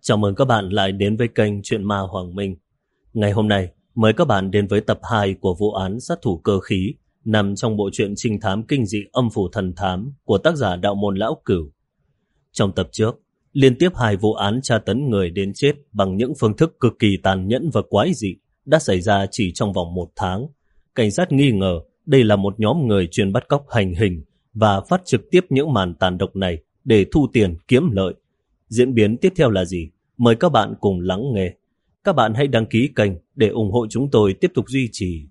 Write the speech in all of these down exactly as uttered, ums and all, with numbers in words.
Chào mừng các bạn lại đến với kênh Chuyện Ma Hoàng Minh. Ngày hôm nay, mời các bạn đến với tập hai của vụ án sát thủ cơ khí nằm trong bộ truyện trinh thám kinh dị Âm Phủ Thần Thám của tác giả Đạo Môn Lão Cửu. Trong tập trước, liên tiếp hai vụ án tra tấn người đến chết bằng những phương thức cực kỳ tàn nhẫn và quái dị đã xảy ra chỉ trong vòng một tháng. Cảnh sát nghi ngờ đây là một nhóm người chuyên bắt cóc hành hình và phát trực tiếp những màn tàn độc này để thu tiền kiếm lợi. Diễn biến tiếp theo là gì? Mời các bạn cùng lắng nghe. Các bạn hãy đăng ký kênh để ủng hộ chúng tôi tiếp tục duy trì.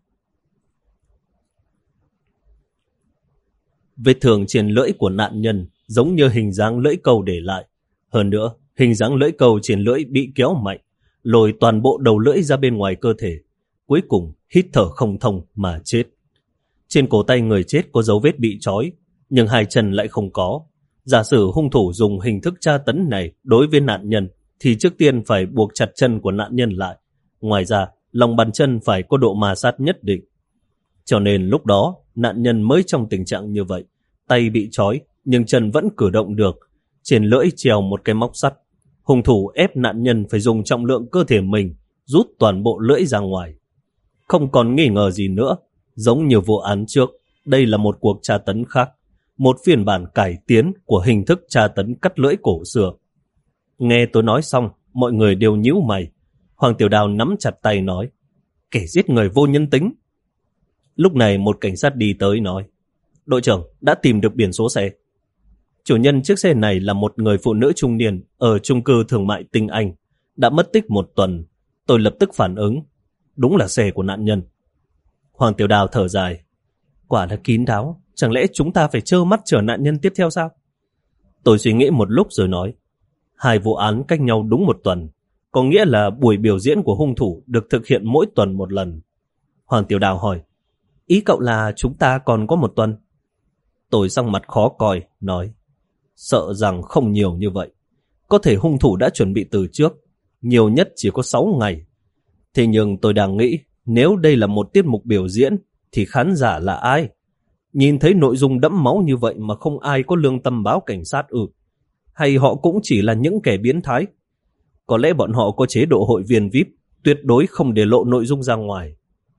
Vết thương trên lưỡi của nạn nhân giống như hình dáng lưỡi câu để lại. Hơn nữa, hình dáng lưỡi câu trên lưỡi bị kéo mạnh, lồi toàn bộ đầu lưỡi ra bên ngoài cơ thể. Cuối cùng, hít thở không thông mà chết. Trên cổ tay người chết có dấu vết bị trói, nhưng hai chân lại không có. Giả sử hung thủ dùng hình thức tra tấn này đối với nạn nhân thì trước tiên phải buộc chặt chân của nạn nhân lại. Ngoài ra, lòng bàn chân phải có độ ma sát nhất định. Cho nên lúc đó, nạn nhân mới trong tình trạng như vậy. Tay bị trói, nhưng chân vẫn cử động được. Trên lưỡi treo một cái móc sắt. Hung thủ ép nạn nhân phải dùng trọng lượng cơ thể mình rút toàn bộ lưỡi ra ngoài. Không còn nghi ngờ gì nữa. Giống như vụ án trước, đây là một cuộc tra tấn khác. Một phiên bản cải tiến của hình thức tra tấn cắt lưỡi cổ xưa. Nghe tôi nói xong, mọi người đều nhíu mày. Hoàng Tiểu Đào nắm chặt tay nói, kẻ giết người vô nhân tính. Lúc này một cảnh sát đi tới nói, đội trưởng đã tìm được biển số xe. Chủ nhân chiếc xe này là một người phụ nữ trung niên ở chung cư thương mại Tinh Anh, đã mất tích một tuần. Tôi lập tức phản ứng, đúng là xe của nạn nhân. Hoàng Tiểu Đào thở dài, quả là kín đáo, chẳng lẽ chúng ta phải trơ mắt chờ nạn nhân tiếp theo sao? Tôi suy nghĩ một lúc rồi nói, hai vụ án cách nhau đúng một tuần, có nghĩa là buổi biểu diễn của hung thủ được thực hiện mỗi tuần một lần. Hoàng Tiểu Đào hỏi, ý cậu là chúng ta còn có một tuần? Tôi sắc mặt khó coi, nói, sợ rằng không nhiều như vậy. Có thể hung thủ đã chuẩn bị từ trước, nhiều nhất chỉ có sáu ngày. Thế nhưng tôi đang nghĩ, nếu đây là một tiết mục biểu diễn, thì khán giả là ai? Nhìn thấy nội dung đẫm máu như vậy mà không ai có lương tâm báo cảnh sát ư? Hay họ cũng chỉ là những kẻ biến thái? Có lẽ bọn họ có chế độ hội viên vi ai pi, tuyệt đối không để lộ nội dung ra ngoài.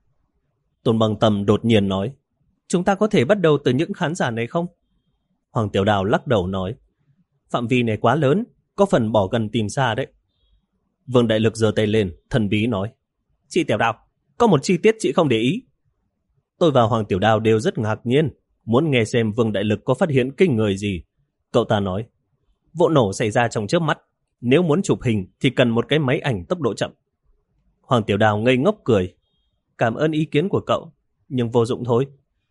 Tôn Bằng Tầm đột nhiên nói, chúng ta có thể bắt đầu từ những khán giả này không? Hoàng Tiểu Đào lắc đầu nói, phạm vi này quá lớn, có phần bỏ gần tìm xa đấy. Vương Đại Lực giơ tay lên, thần bí nói, chị Tiểu Đào, có một chi tiết chị không để ý. Tôi và Hoàng Tiểu Đào đều rất ngạc nhiên, muốn nghe xem Vương Đại Lực có phát hiện kinh người gì. Cậu ta nói, vụ nổ xảy ra trong chớp mắt, nếu muốn chụp hình thì cần một cái máy ảnh tốc độ chậm. Hoàng Tiểu Đào ngây ngốc cười, cảm ơn ý kiến của cậu, nhưng vô dụng thôi.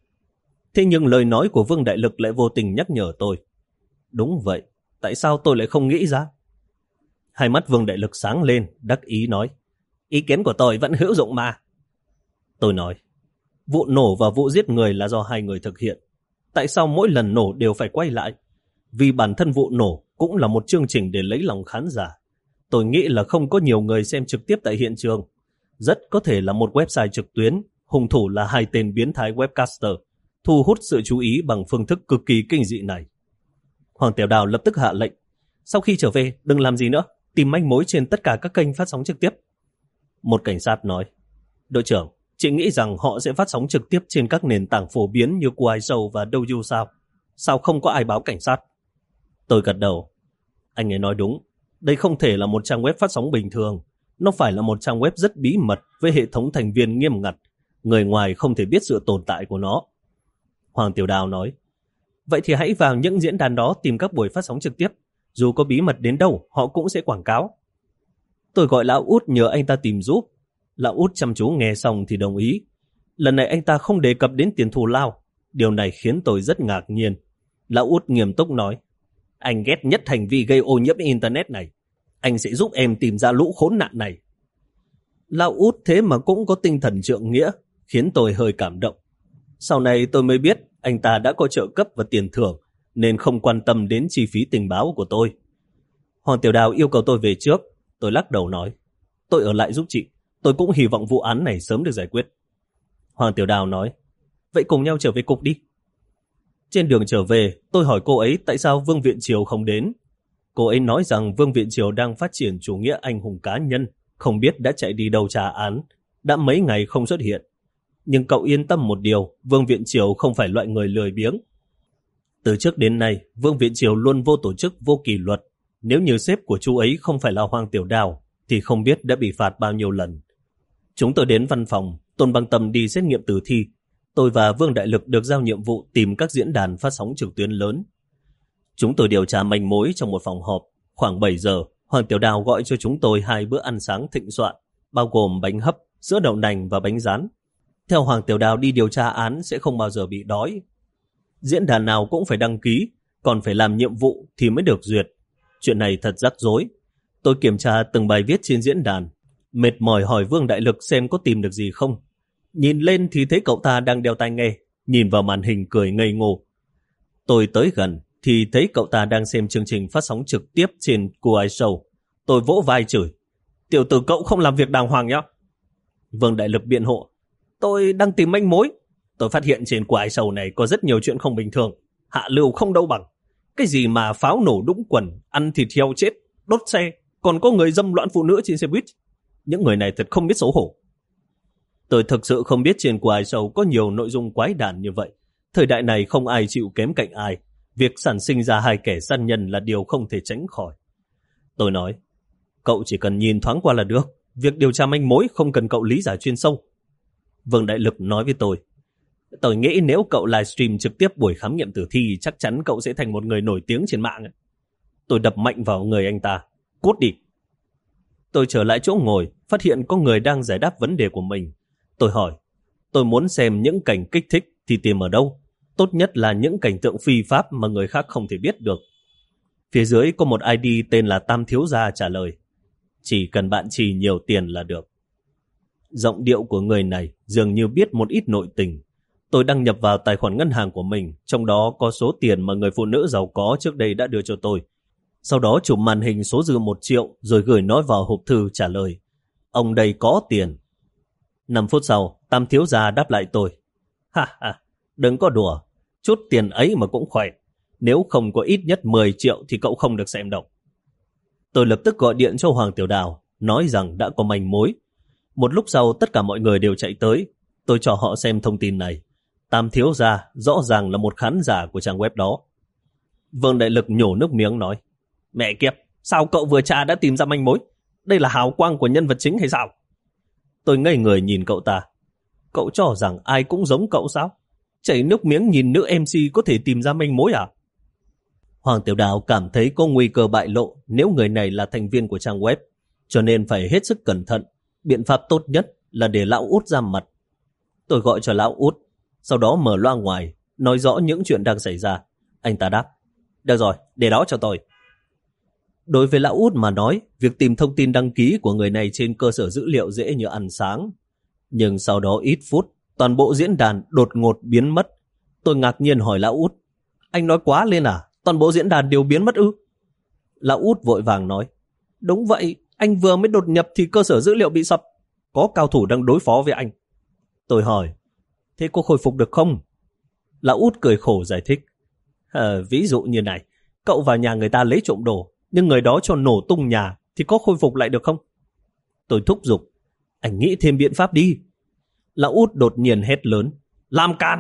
Thế nhưng lời nói của Vương Đại Lực lại vô tình nhắc nhở tôi. Đúng vậy, tại sao tôi lại không nghĩ ra? Hai mắt Vương Đại Lực sáng lên, đắc ý nói, ý kiến của tôi vẫn hữu dụng mà. Tôi nói, vụ nổ và vụ giết người là do hai người thực hiện. Tại sao mỗi lần nổ đều phải quay lại? Vì bản thân vụ nổ cũng là một chương trình để lấy lòng khán giả. Tôi nghĩ là không có nhiều người xem trực tiếp tại hiện trường. Rất có thể là một website trực tuyến, hung thủ là hai tên biến thái webcaster, thu hút sự chú ý bằng phương thức cực kỳ kinh dị này. Hoàng Tiểu Đào lập tức hạ lệnh, sau khi trở về đừng làm gì nữa, tìm manh mối trên tất cả các kênh phát sóng trực tiếp. Một cảnh sát nói, đội trưởng, chị nghĩ rằng họ sẽ phát sóng trực tiếp trên các nền tảng phổ biến như Kuai Show và Douyu sao? Sao không có ai báo cảnh sát? Tôi gật đầu. Anh ấy nói đúng. Đây không thể là một trang web phát sóng bình thường. Nó phải là một trang web rất bí mật với hệ thống thành viên nghiêm ngặt. Người ngoài không thể biết sự tồn tại của nó. Hoàng Tiểu Đào nói, vậy thì hãy vào những diễn đàn đó tìm các buổi phát sóng trực tiếp. Dù có bí mật đến đâu, họ cũng sẽ quảng cáo. Tôi gọi Lão Út nhờ anh ta tìm giúp. Lão Út chăm chú nghe xong thì đồng ý. Lần này anh ta không đề cập đến tiền thù lao. Điều này khiến tôi rất ngạc nhiên. Lão Út nghiêm túc nói, anh ghét nhất hành vi gây ô nhiễm Internet này. Anh sẽ giúp em tìm ra lũ khốn nạn này. Lão Út thế mà cũng có tinh thần trượng nghĩa, khiến tôi hơi cảm động. Sau này tôi mới biết anh ta đã có trợ cấp và tiền thưởng, nên không quan tâm đến chi phí tình báo của tôi. Hoàng Tiểu Đào yêu cầu tôi về trước. Tôi lắc đầu nói, tôi ở lại giúp chị. Tôi cũng hy vọng vụ án này sớm được giải quyết. Hoàng Tiểu Đào nói, vậy cùng nhau trở về cục đi. Trên đường trở về, tôi hỏi cô ấy tại sao Vương Viện Triều không đến. Cô ấy nói rằng Vương Viện Triều đang phát triển chủ nghĩa anh hùng cá nhân, không biết đã chạy đi đâu trả án, đã mấy ngày không xuất hiện. Nhưng cậu yên tâm một điều, Vương Viện Triều không phải loại người lười biếng. Từ trước đến nay, Vương Viện Triều luôn vô tổ chức, vô kỷ luật. Nếu như sếp của chú ấy không phải là Hoàng Tiểu Đào, thì không biết đã bị phạt bao nhiêu lần. Chúng tôi đến văn phòng, Tôn Băng Tâm đi xét nghiệm tử thi. Tôi và Vương Đại Lực được giao nhiệm vụ tìm các diễn đàn phát sóng trực tuyến lớn. Chúng tôi điều tra manh mối trong một phòng họp. Khoảng bảy giờ, Hoàng Tiểu Đào gọi cho chúng tôi hai bữa ăn sáng thịnh soạn, bao gồm bánh hấp, sữa đậu nành và bánh rán. Theo Hoàng Tiểu Đào, đi điều tra án sẽ không bao giờ bị đói. Diễn đàn nào cũng phải đăng ký, còn phải làm nhiệm vụ thì mới được duyệt. Chuyện này thật rắc rối. Tôi kiểm tra từng bài viết trên diễn đàn, mệt mỏi hỏi Vương Đại Lực xem có tìm được gì không. Nhìn lên thì thấy cậu ta đang đeo tai nghe, nhìn vào màn hình cười ngây ngô. Tôi tới gần thì thấy cậu ta đang xem chương trình phát sóng trực tiếp trên Kuai Show. Tôi vỗ vai chửi: "Tiểu tử cậu không làm việc đàng hoàng nhá." Vương Đại Lực biện hộ: "Tôi đang tìm manh mối. Tôi phát hiện trên Kuai Show này có rất nhiều chuyện không bình thường. Hạ lưu không đâu bằng. Cái gì mà pháo nổ đũng quần, ăn thịt heo chết, đốt xe, còn có người dâm loạn phụ nữ trên xe buýt. Những người này thật không biết xấu hổ." Tôi thực sự không biết trên Kuai Show có nhiều nội dung quái đản như vậy. Thời đại này không ai chịu kém cạnh ai. Việc sản sinh ra hai kẻ sát nhân là điều không thể tránh khỏi. Tôi nói: "Cậu chỉ cần nhìn thoáng qua là được. Việc điều tra manh mối không cần cậu lý giải chuyên sâu." Vương Đại Lực nói với tôi: "Tôi nghĩ nếu cậu livestream trực tiếp buổi khám nghiệm tử thi, chắc chắn cậu sẽ thành một người nổi tiếng trên mạng." Tôi đập mạnh vào người anh ta: "Cút đi." Tôi trở lại chỗ ngồi, phát hiện có người đang giải đáp vấn đề của mình. Tôi hỏi: "Tôi muốn xem những cảnh kích thích thì tìm ở đâu? Tốt nhất là những cảnh tượng phi pháp mà người khác không thể biết được." Phía dưới có một i đê tên là Tam Thiếu Gia trả lời: "Chỉ cần bạn trì nhiều tiền là được." Giọng điệu của người này dường như biết một ít nội tình. Tôi đăng nhập vào tài khoản ngân hàng của mình, trong đó có số tiền mà người phụ nữ giàu có trước đây đã đưa cho tôi. Sau đó chụp màn hình số dư một triệu rồi gửi nó vào hộp thư trả lời: "Ông đây có tiền." Năm phút sau, Tam Thiếu Gia đáp lại tôi: "Ha ha, đừng có đùa, chút tiền ấy mà cũng khỏe. Nếu không có ít nhất mười triệu thì cậu không được xem đâu." Tôi lập tức gọi điện cho Hoàng Tiểu Đào, nói rằng đã có manh mối. Một lúc sau tất cả mọi người đều chạy tới. Tôi cho họ xem thông tin này. Tam Thiếu Gia rõ ràng là một khán giả của trang web đó. Vương Đại Lực nhổ nước miếng nói: "Mẹ kiếp, sao cậu vừa tra đã tìm ra manh mối? Đây là hào quang của nhân vật chính hay sao?" Tôi ngây người nhìn cậu ta. "Cậu cho rằng ai cũng giống cậu sao? Chảy nước miếng nhìn nữ em xê có thể tìm ra manh mối à?" Hoàng Tiểu Đào cảm thấy có nguy cơ bại lộ nếu người này là thành viên của trang web, cho nên phải hết sức cẩn thận. Biện pháp tốt nhất là để lão Út ra mặt. Tôi gọi cho lão Út, sau đó mở loa ngoài, nói rõ những chuyện đang xảy ra. Anh ta đáp: "Được rồi, để đó cho tôi." Đối với lão Út mà nói, việc tìm thông tin đăng ký của người này trên cơ sở dữ liệu dễ như ăn sáng. Nhưng sau đó ít phút, toàn bộ diễn đàn đột ngột biến mất. Tôi ngạc nhiên hỏi lão Út: "Anh nói quá lên à? Toàn bộ diễn đàn đều biến mất ư?" Lão Út vội vàng nói: "Đúng vậy, anh vừa mới đột nhập thì cơ sở dữ liệu bị sập. Có cao thủ đang đối phó với anh." Tôi hỏi: "Thế có khôi phục được không?" Lão Út cười khổ giải thích: à, "Ví dụ như này, cậu vào nhà người ta lấy trộm đồ, nhưng người đó cho nổ tung nhà thì có khôi phục lại được không?" Tôi thúc giục: "Anh nghĩ thêm biện pháp đi." Lão Út đột nhiên hét lớn: "Làm can!"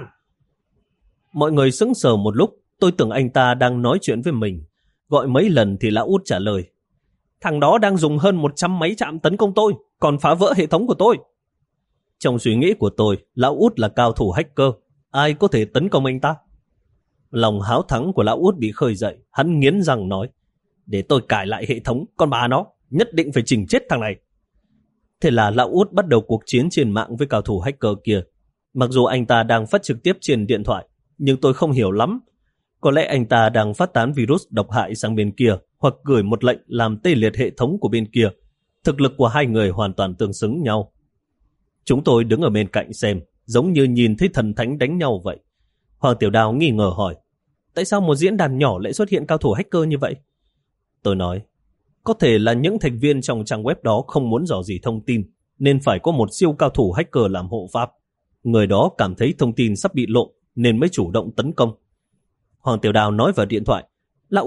Mọi người sững sờ một lúc. Tôi tưởng anh ta đang nói chuyện với mình. Gọi mấy lần thì lão Út trả lời: "Thằng đó đang dùng hơn một trăm máy chạm tấn công tôi, còn phá vỡ hệ thống của tôi." Trong suy nghĩ của tôi, lão Út là cao thủ hacker, ai có thể tấn công anh ta? Lòng háo thắng của lão Út bị khơi dậy, hắn nghiến răng nói: "Để tôi cài lại hệ thống, con bà nó, nhất định phải chỉnh chết thằng này." Thế là lão Út bắt đầu cuộc chiến trên mạng với cao thủ hacker kia. Mặc dù anh ta đang phát trực tiếp trên điện thoại, nhưng tôi không hiểu lắm. Có lẽ anh ta đang phát tán virus độc hại sang bên kia, hoặc gửi một lệnh làm tê liệt hệ thống của bên kia. Thực lực của hai người hoàn toàn tương xứng nhau. Chúng tôi đứng ở bên cạnh xem, giống như nhìn thấy thần thánh đánh nhau vậy. Hoàng Tiểu Đào nghi ngờ hỏi: "Tại sao một diễn đàn nhỏ lại xuất hiện cao thủ hacker như vậy?" Tôi nói: "Có thể là những thành viên trong trang web đó không muốn rò rỉ thông tin, nên phải có một siêu cao thủ hacker làm hộ pháp. Người đó cảm thấy thông tin sắp bị lộ nên mới chủ động tấn công." Hoàng Tiểu Đào nói vào điện thoại: "Lão Út,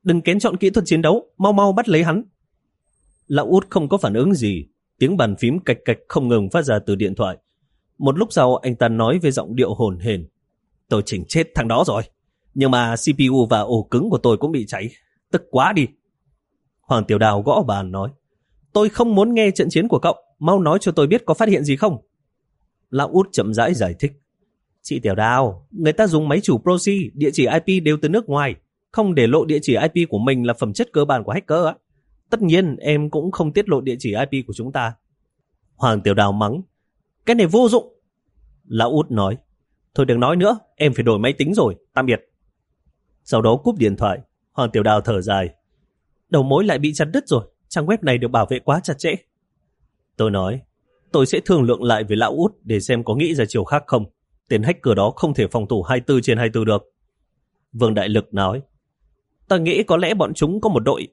Đừng kén chọn kỹ thuật chiến đấu, mau mau bắt lấy hắn. Lão Út không có phản ứng gì, tiếng bàn phím cạch cạch không ngừng phát ra từ điện thoại. Một lúc sau anh ta nói với giọng điệu hồn hển: Tôi chỉnh chết thằng đó rồi, nhưng mà xê pê u và ổ cứng của tôi cũng bị cháy, tức quá đi. Hoàng Tiểu Đào gõ bàn nói: Tôi không muốn nghe trận chiến của cậu, mau nói cho tôi biết có phát hiện gì không. Lão Út chậm rãi giải thích: Chị Tiểu Đào, người ta dùng máy chủ proxy, địa chỉ i pê đều từ nước ngoài, không để lộ địa chỉ i pê của mình là phẩm chất cơ bản của hacker á. Tất nhiên em cũng không tiết lộ địa chỉ i pê của chúng ta. Hoàng Tiểu Đào mắng: Cái này vô dụng. Lão Út nói: Thôi đừng nói nữa, em phải đổi máy tính rồi, tạm biệt. Sau đó cúp điện thoại. Hoàng Tiểu Đào thở dài: Đầu mối lại bị chặt đứt rồi, trang web này được bảo vệ quá chặt chẽ. Tôi nói: Tôi sẽ thương lượng lại với Lão Út để xem có nghĩ ra chiều khác không. Tên hacker đó không thể phòng thủ hai mươi bốn trên hai mươi bốn được. Vương Đại Lực nói: Ta nghĩ có lẽ bọn chúng có một đội.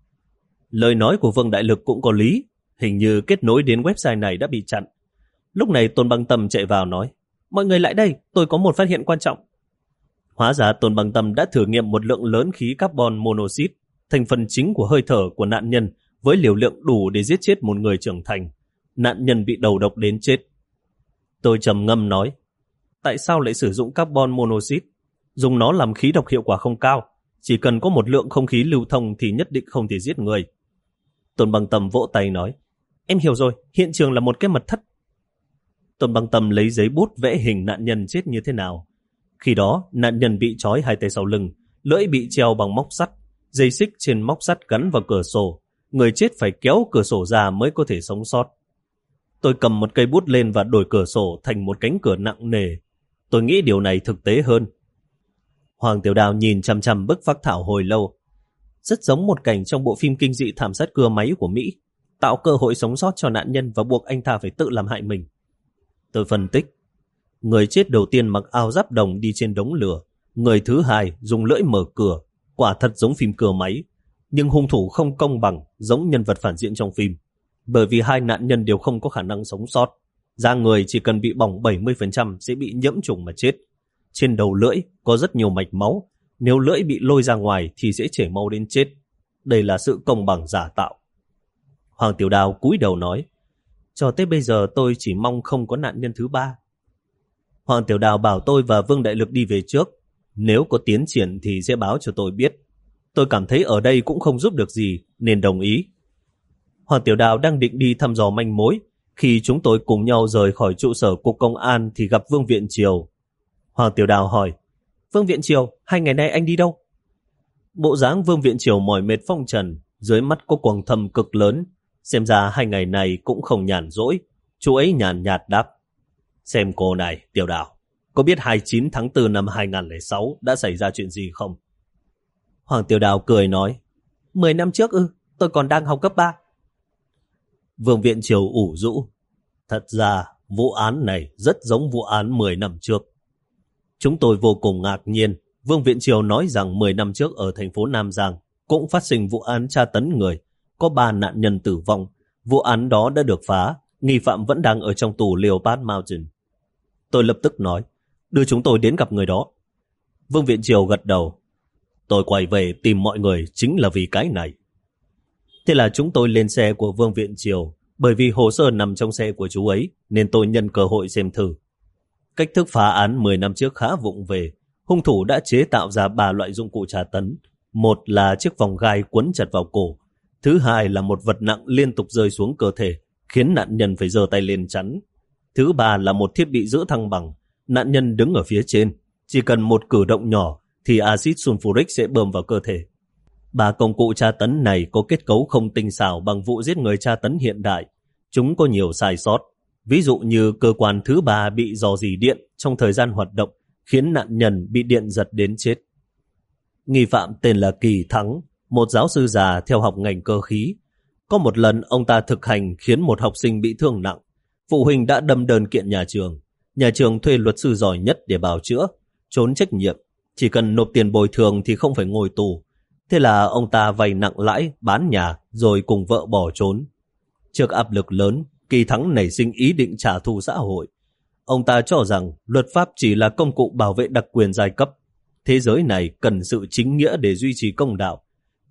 Lời nói của Vương Đại Lực cũng có lý, hình như kết nối đến website này đã bị chặn. Lúc này Tôn Băng Tâm chạy vào nói: Mọi người lại đây, tôi có một phát hiện quan trọng. Hóa ra Tôn Băng Tâm đã thử nghiệm một lượng lớn khí carbon monoxide, thành phần chính của hơi thở của nạn nhân, với liều lượng đủ để giết chết một người trưởng thành. Nạn nhân bị đầu độc đến chết. Tôi trầm ngâm nói: Tại sao lại sử dụng carbon monoxide? Dùng nó làm khí độc hiệu quả không cao, chỉ cần có một lượng không khí lưu thông thì nhất định không thể giết người. Tôn Băng Tâm vỗ tay nói: Em hiểu rồi, hiện trường là một cái mật thất. Tôn Băng Tâm lấy giấy bút vẽ hình nạn nhân chết như thế nào. Khi đó, nạn nhân bị trói hai tay sau lưng, lưỡi bị treo bằng móc sắt, dây xích trên móc sắt gắn vào cửa sổ. Người chết phải kéo cửa sổ ra mới có thể sống sót. Tôi cầm một cây bút lên và đổi cửa sổ thành một cánh cửa nặng nề. Tôi nghĩ điều này thực tế hơn. Hoàng Tiểu Đào nhìn chằm chằm bức phác thảo hồi lâu. Rất giống một cảnh trong bộ phim kinh dị thảm sát cưa máy của Mỹ, tạo cơ hội sống sót cho nạn nhân và buộc anh ta phải tự làm hại mình. Tôi phân tích: Người chết đầu tiên mặc áo giáp đồng đi trên đống lửa, người thứ hai dùng lưỡi mở cửa, quả thật giống phim cưa máy. Nhưng hung thủ không công bằng, giống nhân vật phản diện trong phim, bởi vì hai nạn nhân đều không có khả năng sống sót. Da người chỉ cần bị bỏng bảy mươi phần trăm sẽ bị nhiễm trùng mà chết. Trên đầu lưỡi có rất nhiều mạch máu, nếu lưỡi bị lôi ra ngoài thì sẽ chảy máu đến chết. Đây là sự công bằng giả tạo. Hoàng Tiểu Đào cúi đầu nói: Cho tới bây giờ tôi chỉ mong không có nạn nhân thứ ba. Hoàng Tiểu Đào bảo tôi và Vương Đại Lực đi về trước, nếu có tiến triển thì sẽ báo cho tôi biết. Tôi cảm thấy ở đây cũng không giúp được gì nên đồng ý. Hoàng Tiểu Đào đang định đi thăm dò manh mối, khi chúng tôi cùng nhau rời khỏi trụ sở cục công an thì gặp Vương Viện Triều. Hoàng Tiểu Đào hỏi: Vương Viện Triều, hai ngày nay anh đi đâu? Bộ dáng Vương Viện Triều mỏi mệt phong trần, dưới mắt có quầng thâm cực lớn, xem ra hai ngày này cũng không nhàn rỗi. Chú ấy nhàn nhạt đáp: Xem cô này, Tiểu Đào, có biết hai mươi chín tháng tư năm hai nghìn không trăm lẻ sáu đã xảy ra chuyện gì không? Hoàng Tiểu Đào cười nói: Mười năm trước ư, tôi còn đang học cấp ba. Vương Viện Triều ủ rũ: Thật ra vụ án này rất giống vụ án mười năm trước. Chúng tôi vô cùng ngạc nhiên. Vương Viện Triều nói rằng mười năm trước ở thành phố Nam Giang cũng phát sinh vụ án tra tấn người, có ba nạn nhân tử vong. Vụ án đó đã được phá, nghi phạm vẫn đang ở trong tù Leopard Mountain. Tôi lập tức nói: Đưa chúng tôi đến gặp người đó. Vương Viện Triều gật đầu: Tôi quay về tìm mọi người chính là vì cái này. Thế là chúng tôi lên xe của Vương Viện Triều. Bởi vì hồ sơ nằm trong xe của chú ấy nên tôi nhân cơ hội xem thử. Cách thức phá án mười năm trước khá vụng về. Hung thủ đã chế tạo ra ba loại dụng cụ tra tấn. Một là chiếc vòng gai quấn chặt vào cổ. Thứ hai là một vật nặng liên tục rơi xuống cơ thể, khiến nạn nhân phải giơ tay lên chắn. Thứ ba là một thiết bị giữ thăng bằng. Nạn nhân đứng ở phía trên, chỉ cần một cử động nhỏ thì axit sulfuric sẽ bơm vào cơ thể. Ba công cụ tra tấn này có kết cấu không tinh xảo bằng vụ giết người tra tấn hiện đại. Chúng có nhiều sai sót. Ví dụ như cơ quan thứ ba bị rò rỉ điện trong thời gian hoạt động, khiến nạn nhân bị điện giật đến chết. Nghi phạm tên là Kỳ Thắng, một giáo sư già theo học ngành cơ khí. Có một lần ông ta thực hành khiến một học sinh bị thương nặng. Phụ huynh đã đâm đơn kiện nhà trường. Nhà trường thuê luật sư giỏi nhất để bào chữa, trốn trách nhiệm. Chỉ cần nộp tiền bồi thường thì không phải ngồi tù. Thế là ông ta vay nặng lãi, bán nhà, rồi cùng vợ bỏ trốn. Trước áp lực lớn, Kỳ Thắng nảy sinh ý định trả thù xã hội. Ông ta cho rằng luật pháp chỉ là công cụ bảo vệ đặc quyền giai cấp. Thế giới này cần sự chính nghĩa để duy trì công đạo.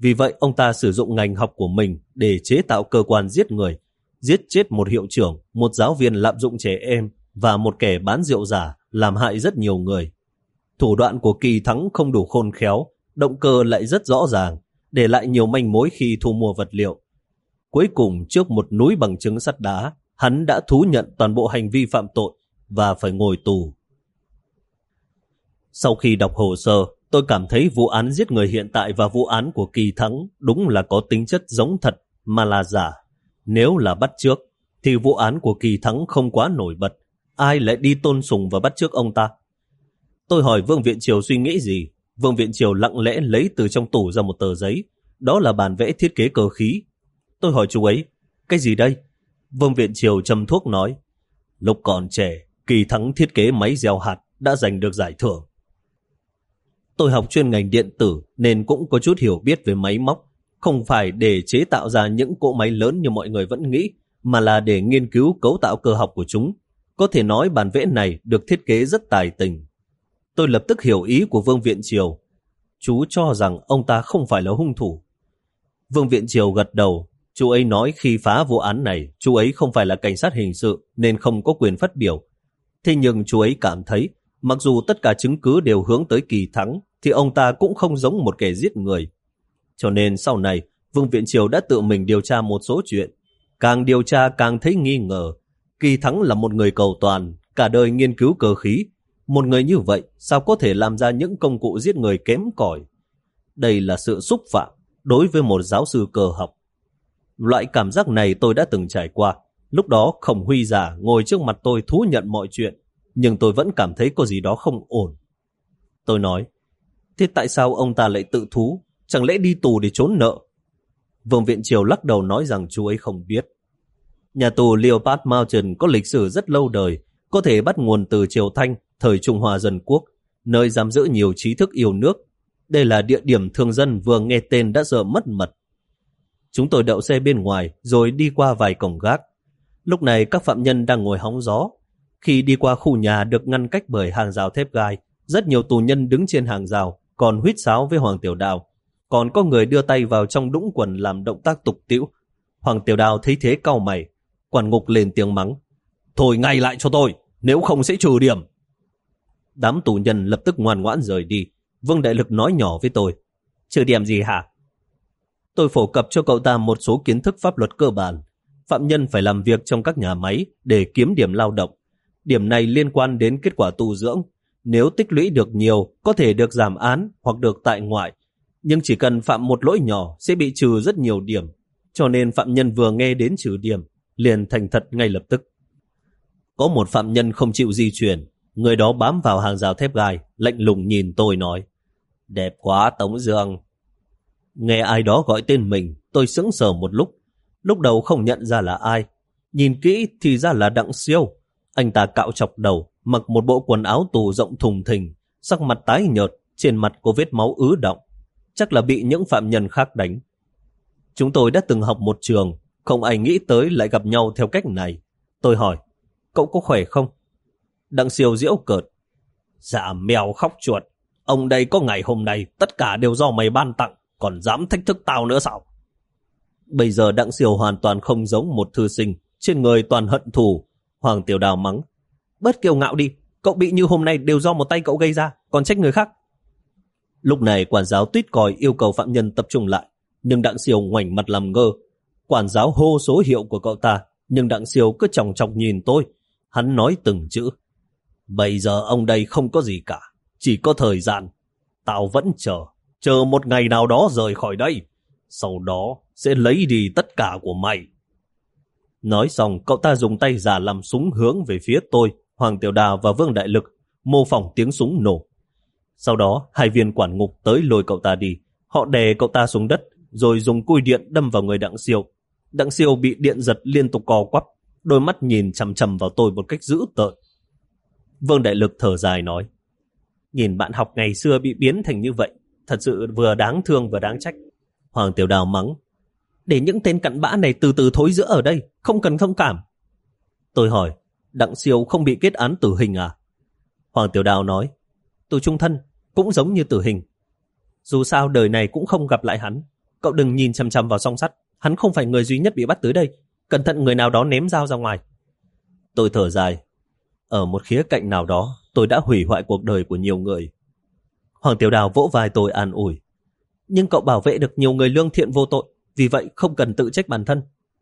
Vì vậy ông ta sử dụng ngành học của mình để chế tạo cơ quan giết người, giết chết một hiệu trưởng, một giáo viên lạm dụng trẻ em và một kẻ bán rượu giả, làm hại rất nhiều người. Thủ đoạn của Kỳ Thắng không đủ khôn khéo, động cơ lại rất rõ ràng, để lại nhiều manh mối khi thu mua vật liệu. Cuối cùng, trước một núi bằng chứng sắt đá, hắn đã thú nhận toàn bộ hành vi phạm tội và phải ngồi tù. Sau khi đọc hồ sơ, tôi cảm thấy vụ án giết người hiện tại và vụ án của Kỳ Thắng đúng là có tính chất giống thật mà là giả. Nếu là bắt chước, thì vụ án của Kỳ Thắng không quá nổi bật. Ai lại đi tôn sùng và bắt chước ông ta? Tôi hỏi Vương Viện Triều suy nghĩ gì. Vương Viện Triều lặng lẽ lấy từ trong tủ ra một tờ giấy. Đó là bản vẽ thiết kế cơ khí. Tôi hỏi chú ấy, cái gì đây? Vương Viện Triều châm thuốc nói, lúc còn trẻ, Kỳ Thắng thiết kế máy gieo hạt đã giành được giải thưởng. Tôi học chuyên ngành điện tử nên cũng có chút hiểu biết về máy móc, không phải để chế tạo ra những cỗ máy lớn như mọi người vẫn nghĩ, mà là để nghiên cứu cấu tạo cơ học của chúng. Có thể nói bản vẽ này được thiết kế rất tài tình. Tôi lập tức hiểu ý của Vương Viện Triều. Chú cho rằng ông ta không phải là hung thủ. Vương Viện Triều gật đầu. Chú ấy nói khi phá vụ án này, chú ấy không phải là cảnh sát hình sự nên không có quyền phát biểu. Thế nhưng chú ấy cảm thấy, mặc dù tất cả chứng cứ đều hướng tới Kỳ Thắng, thì ông ta cũng không giống một kẻ giết người. Cho nên sau này, Vương Viện Triều đã tự mình điều tra một số chuyện. Càng điều tra càng thấy nghi ngờ. Kỳ Thắng là một người cầu toàn, cả đời nghiên cứu cơ khí. Một người như vậy sao có thể làm ra những công cụ giết người kém cỏi? Đây là sự xúc phạm đối với một giáo sư cơ học. Loại cảm giác này tôi đã từng trải qua. Lúc đó Khổng Huy già ngồi trước mặt tôi thú nhận mọi chuyện, nhưng tôi vẫn cảm thấy có gì đó không ổn. Tôi nói, thế tại sao ông ta lại tự thú? Chẳng lẽ đi tù để trốn nợ? Vương Viện Triều lắc đầu nói rằng chú ấy không biết. Nhà tù Leopard Mountain có lịch sử rất lâu đời, có thể bắt nguồn từ Triều Thanh, thời Trung Hoa Dân Quốc, nơi giam giữ nhiều trí thức yêu nước. Đây là địa điểm thường dân vừa nghe tên đã sợ mất mật. Chúng tôi đậu xe bên ngoài rồi đi qua vài cổng gác. Lúc này các phạm nhân đang ngồi hóng gió. Khi đi qua khu nhà được ngăn cách bởi hàng rào thép gai, rất nhiều tù nhân đứng trên hàng rào, còn huýt sáo với Hoàng Tiểu Đào. Còn có người đưa tay vào trong đũng quần làm động tác tục tĩu. Hoàng Tiểu Đào thấy thế cau mày. Quản ngục lên tiếng mắng, thôi ngay lại cho tôi, nếu không sẽ trừ điểm. Đám tù nhân lập tức ngoan ngoãn rời đi. Vương Đại Lực nói nhỏ với tôi, trừ điểm gì hả? Tôi phổ cập cho cậu ta một số kiến thức pháp luật cơ bản. Phạm nhân phải làm việc trong các nhà máy để kiếm điểm lao động. Điểm này liên quan đến kết quả tu dưỡng. Nếu tích lũy được nhiều, có thể được giảm án hoặc được tại ngoại. Nhưng chỉ cần phạm một lỗi nhỏ sẽ bị trừ rất nhiều điểm. Cho nên phạm nhân vừa nghe đến trừ điểm, liền thành thật ngay lập tức. Có một phạm nhân không chịu di chuyển. Người đó bám vào hàng rào thép gai, lạnh lùng nhìn tôi nói, đẹp quá Tống Dương. Nghe ai đó gọi tên mình, tôi sững sờ một lúc. Lúc đầu không nhận ra là ai. Nhìn kỹ thì ra là Đặng Siêu. Anh ta cạo chọc đầu, mặc một bộ quần áo tù rộng thùng thình, sắc mặt tái nhợt, trên mặt có vết máu ứ đọng. Chắc là bị những phạm nhân khác đánh. Chúng tôi đã từng học một trường, không ai nghĩ tới lại gặp nhau theo cách này. Tôi hỏi, cậu có khỏe không? Đặng Siêu giễu cợt, dạ mèo khóc chuột. Ông đây có ngày hôm nay, tất cả đều do mày ban tặng, còn dám thách thức tao nữa sao? Bây giờ Đặng Siêu hoàn toàn không giống một thư sinh, trên người toàn hận thù. Hoàng Tiểu Đào mắng, bớt kiêu ngạo đi, cậu bị như hôm nay đều do một tay cậu gây ra, còn trách người khác. Lúc này quản giáo tuýt còi yêu cầu phạm nhân tập trung lại, nhưng Đặng Siêu ngoảnh mặt làm ngơ. Quản giáo hô số hiệu của cậu ta, nhưng Đặng Siêu cứ chòng chọc nhìn tôi. Hắn nói từng chữ, bây giờ ông đây không có gì cả, chỉ có thời gian. Tao vẫn chờ, chờ một ngày nào đó rời khỏi đây, sau đó sẽ lấy đi tất cả của mày. Nói xong, cậu ta dùng tay giả làm súng hướng về phía tôi, Hoàng Tiểu Đào và Vương Đại Lực, mô phỏng tiếng súng nổ. Sau đó, hai viên quản ngục tới lôi cậu ta đi. Họ đè cậu ta xuống đất, rồi dùng cùi điện đâm vào người Đặng Siêu. Đặng Siêu bị điện giật liên tục co quắp, đôi mắt nhìn chằm chằm vào tôi một cách dữ tợn. Vương Đại Lực thở dài nói, nhìn bạn học ngày xưa bị biến thành như vậy, thật sự vừa đáng thương vừa đáng trách. Hoàng Tiểu Đào mắng, để những tên cặn bã này từ từ thối rữa ở đây, không cần thông cảm. Tôi hỏi, Đặng Siêu không bị kết án tử hình à? Hoàng Tiểu Đào nói, tù trung thân, cũng giống như tử hình. Dù sao đời này cũng không gặp lại hắn, Cậu đừng nhìn chằm chằm vào song sắt, hắn không phải người duy nhất bị bắt tới đây. Cẩn thận người nào đó ném dao ra ngoài. Tôi thở dài. Ở một khía cạnh nào đó, tôi đã hủy hoại cuộc đời của nhiều người. Hoàng Tiểu Đào vỗ vai tôi an ủi. Nhưng cậu bảo vệ được nhiều người lương thiện vô tội, vì vậy không cần tự trách bản thân.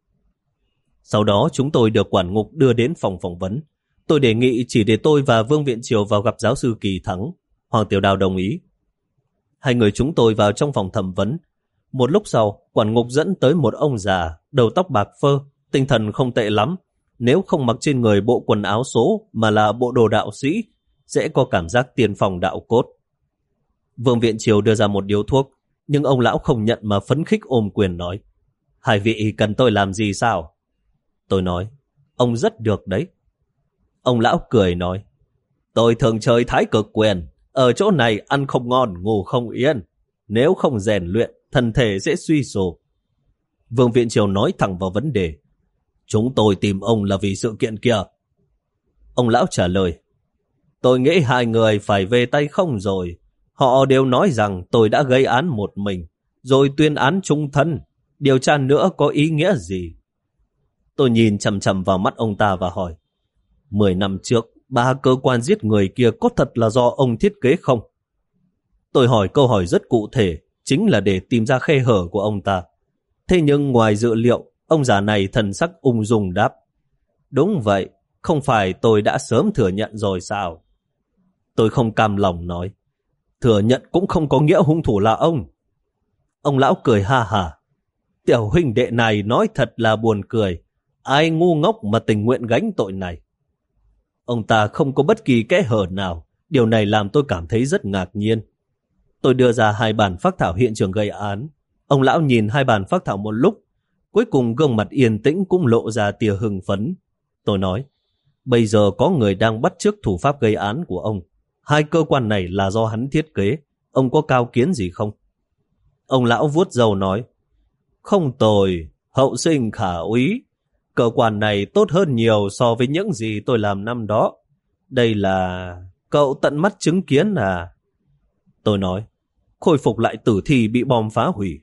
Sau đó chúng tôi được quản ngục đưa đến phòng phỏng vấn. Tôi đề nghị chỉ để tôi và Vương Viện Triều vào gặp giáo sư Kỳ Thắng. Hoàng Tiểu Đào đồng ý. Hai người chúng tôi vào trong phòng thẩm vấn. Một lúc sau, quản ngục dẫn tới một ông già, đầu tóc bạc phơ, tinh thần không tệ lắm. Nếu không mặc trên người bộ quần áo số mà là bộ đồ đạo sĩ, sẽ có cảm giác tiên phong đạo cốt. Vương Viện Triều đưa ra một điếu thuốc, nhưng ông lão không nhận mà phấn khích ôm quyền nói. Hai vị cần tôi làm gì sao? Tôi nói, ông rất được đấy. Ông lão cười nói, tôi thường chơi thái cực quyền, ở chỗ này ăn không ngon, ngủ không yên. Nếu không rèn luyện, thân thể sẽ suy sụp. Vương Viện Triều nói thẳng vào vấn đề. Chúng tôi tìm ông là vì sự kiện kia. Ông lão trả lời, tôi nghĩ hai người phải về tay không rồi. Họ đều nói rằng tôi đã gây án một mình, rồi tuyên án chung thân. Điều tra nữa có ý nghĩa gì? Tôi nhìn chằm chằm vào mắt ông ta và hỏi, Mười năm trước, ba cơ quan giết người kia có thật là do ông thiết kế không? Tôi hỏi câu hỏi rất cụ thể, chính là để tìm ra khe hở của ông ta. Thế nhưng ngoài dự liệu, ông già này thần sắc ung dung đáp, đúng vậy, không phải tôi đã sớm thừa nhận rồi sao? Tôi không cam lòng nói, thừa nhận cũng không có nghĩa hung thủ là ông. Ông lão cười ha hả, tiểu huynh đệ này nói thật là buồn cười, ai ngu ngốc mà tình nguyện gánh tội này. Ông ta không có bất kỳ kẽ hở nào, điều này làm tôi cảm thấy rất ngạc nhiên. Tôi đưa ra hai bản phác thảo hiện trường gây án. Ông lão nhìn hai bản phác thảo một lúc, cuối cùng gương mặt yên tĩnh cũng lộ ra tia hưng phấn. Tôi nói, bây giờ có người đang bắt chước thủ pháp gây án của ông. Hai cơ quan này là do hắn thiết kế, ông có cao kiến gì không? Ông lão vuốt râu nói, không tồi, hậu sinh khả úy. Cơ quan này tốt hơn nhiều so với những gì tôi làm năm đó. Đây là... cậu tận mắt chứng kiến à? Tôi nói, khôi phục lại tử thi bị bom phá hủy.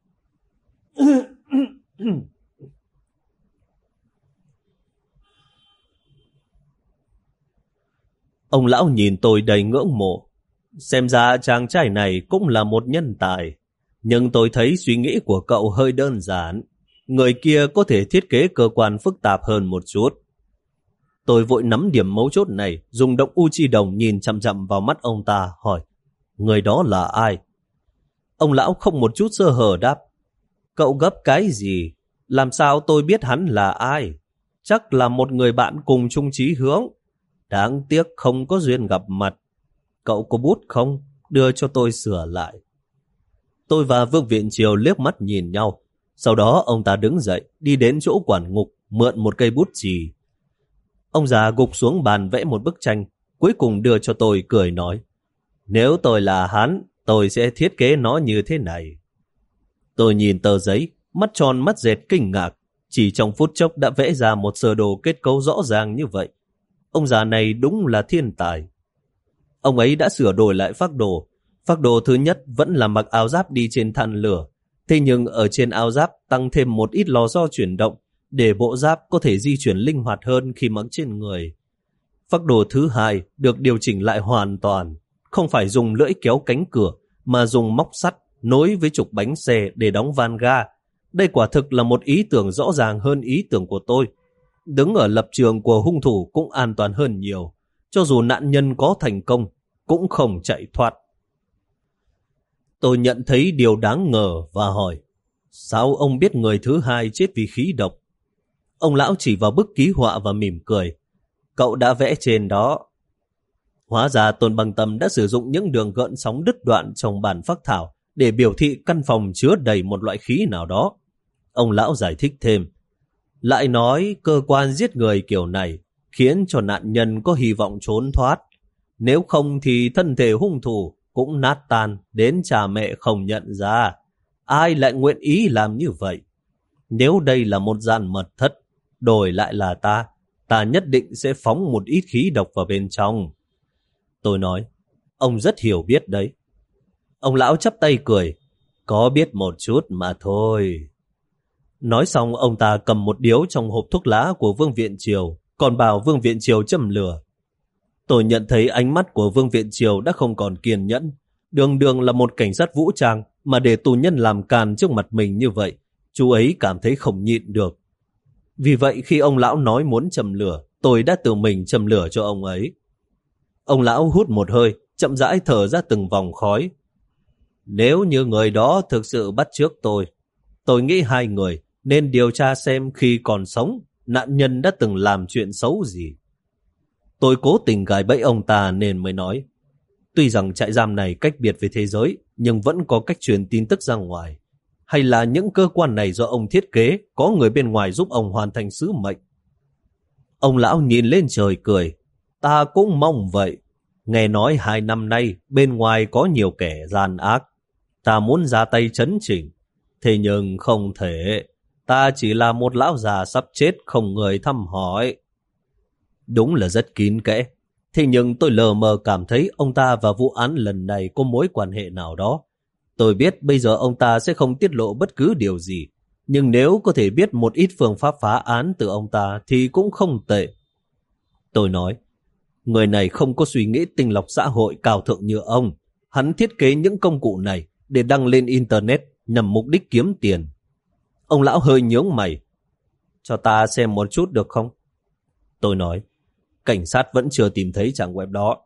Ông lão nhìn tôi đầy ngưỡng mộ. Xem ra chàng trai này cũng là một nhân tài. Nhưng tôi thấy suy nghĩ của cậu hơi đơn giản. Người kia có thể thiết kế cơ quan phức tạp hơn một chút. Tôi vội nắm điểm mấu chốt này, dùng động u chi đồng nhìn chằm chằm vào mắt ông ta, hỏi, người đó là ai? Ông lão không một chút sơ hở đáp, cậu gấp cái gì? Làm sao tôi biết hắn là ai? Chắc là một người bạn cùng chung chí hướng. Đáng tiếc không có duyên gặp mặt. Cậu có bút không? Đưa cho tôi sửa lại. Tôi và Vương Viện Triều liếc mắt nhìn nhau. Sau đó ông ta đứng dậy, đi đến chỗ quản ngục, mượn một cây bút chì. Ông già gục xuống bàn vẽ một bức tranh, cuối cùng đưa cho tôi cười nói, nếu tôi là hắn, tôi sẽ thiết kế nó như thế này. Tôi nhìn tờ giấy, mắt tròn mắt dẹt kinh ngạc, chỉ trong phút chốc đã vẽ ra một sơ đồ kết cấu rõ ràng như vậy. Ông già này đúng là thiên tài. Ông ấy đã sửa đổi lại phác đồ. Phác đồ thứ nhất vẫn là mặc áo giáp đi trên than lửa, thế nhưng ở trên áo giáp tăng thêm một ít lò xo chuyển động để bộ giáp có thể di chuyển linh hoạt hơn khi mặc trên người. Phác đồ thứ hai được điều chỉnh lại hoàn toàn, không phải dùng lưỡi kéo cánh cửa mà dùng móc sắt nối với trục bánh xe để đóng van ga. Đây quả thực là một ý tưởng rõ ràng hơn ý tưởng của tôi. Đứng ở lập trường của hung thủ cũng an toàn hơn nhiều, cho dù nạn nhân có thành công cũng không chạy thoát. Tôi nhận thấy điều đáng ngờ và hỏi, sao ông biết người thứ hai chết vì khí độc? Ông lão chỉ vào bức ký họa và mỉm cười, cậu đã vẽ trên đó. Hóa ra Tôn Bằng Tâm đã sử dụng những đường gợn sóng đứt đoạn trong bản phác thảo để biểu thị căn phòng chứa đầy một loại khí nào đó. Ông lão giải thích thêm, lại nói cơ quan giết người kiểu này khiến cho nạn nhân có hy vọng trốn thoát. Nếu không thì thân thể hung thủ cũng nát tan đến cha mẹ không nhận ra. Ai lại nguyện ý làm như vậy? Nếu đây là một gian mật thất, đổi lại là ta, ta nhất định sẽ phóng một ít khí độc vào bên trong. Tôi nói, ông rất hiểu biết đấy. Ông lão chắp tay cười, Có biết một chút mà thôi. Nói xong ông ta cầm một điếu trong hộp thuốc lá của Vương Viện Triều, còn bảo Vương Viện Triều châm lửa. Tôi nhận thấy ánh mắt của Vương Viện Triều đã không còn kiên nhẫn. Đường đường là một cảnh sát vũ trang mà để tù nhân làm càn trước mặt mình như vậy, chú ấy cảm thấy không nhịn được. Vì vậy khi ông lão nói muốn châm lửa, tôi đã tự mình châm lửa cho ông ấy. Ông lão hút một hơi, chậm rãi thở ra từng vòng khói. Nếu như người đó thực sự bắt chước tôi, tôi nghĩ hai người nên điều tra xem khi còn sống, nạn nhân đã từng làm chuyện xấu gì. Tôi cố tình gài bẫy ông ta nên mới nói. Tuy rằng trại giam này cách biệt với thế giới, nhưng vẫn có cách truyền tin tức ra ngoài. Hay là những cơ quan này do ông thiết kế, có người bên ngoài giúp ông hoàn thành sứ mệnh? Ông lão nhìn lên trời cười. Ta cũng mong vậy. Nghe nói hai năm nay bên ngoài có nhiều kẻ gian ác. Ta muốn ra tay trấn chỉnh. Thế nhưng không thể. Ta chỉ là một lão già sắp chết không người thăm hỏi. Đúng là rất kín kẽ. Thế nhưng tôi lờ mờ cảm thấy ông ta và vụ án lần này có mối quan hệ nào đó. Tôi biết bây giờ ông ta sẽ không tiết lộ bất cứ điều gì. Nhưng nếu có thể biết một ít phương pháp phá án từ ông ta thì cũng không tệ. Tôi nói, người này không có suy nghĩ tinh lọc xã hội cao thượng như ông. Hắn thiết kế những công cụ này để đăng lên Internet nhằm mục đích kiếm tiền. Ông lão hơi nhướng mày. Cho ta xem một chút được không? Tôi nói, cảnh sát vẫn chưa tìm thấy trang web đó.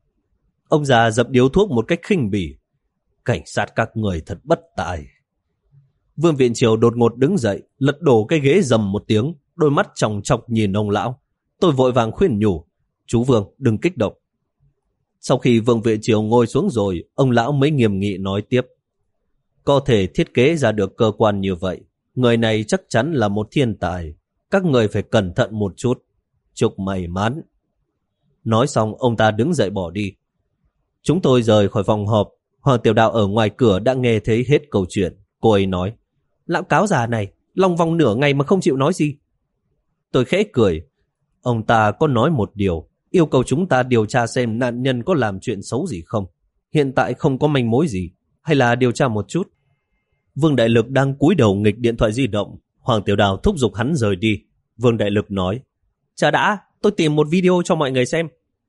Ông già dập điếu thuốc một cách khinh bỉ. Cảnh sát các người thật bất tài. Vương Viện Triều đột ngột đứng dậy, lật đổ cái ghế rầm một tiếng, đôi mắt chòng chọc nhìn ông lão. Tôi vội vàng khuyên nhủ, chú Vương đừng kích động. Sau khi Vương Viện Triều ngồi xuống rồi, ông lão mới nghiêm nghị nói tiếp. Có thể thiết kế ra được cơ quan như vậy, người này chắc chắn là một thiên tài. Các người phải cẩn thận một chút. Chúc may mắn. Nói xong ông ta đứng dậy bỏ đi. Chúng tôi rời khỏi phòng họp. Hoàng Tiểu Đào ở ngoài cửa đã nghe thấy hết câu chuyện. Cô ấy nói, lão cáo già này lòng vòng nửa ngày mà không chịu nói gì. Tôi khẽ cười. Ông ta có nói một điều, yêu cầu chúng ta điều tra xem nạn nhân có làm chuyện xấu gì không. Hiện tại không có manh mối gì, hay là điều tra một chút. Vương Đại Lực đang cúi đầu nghịch điện thoại di động. Hoàng Tiểu Đào thúc giục hắn rời đi. Vương Đại Lực nói, chờ đã, tôi tìm một video cho mọi người xem.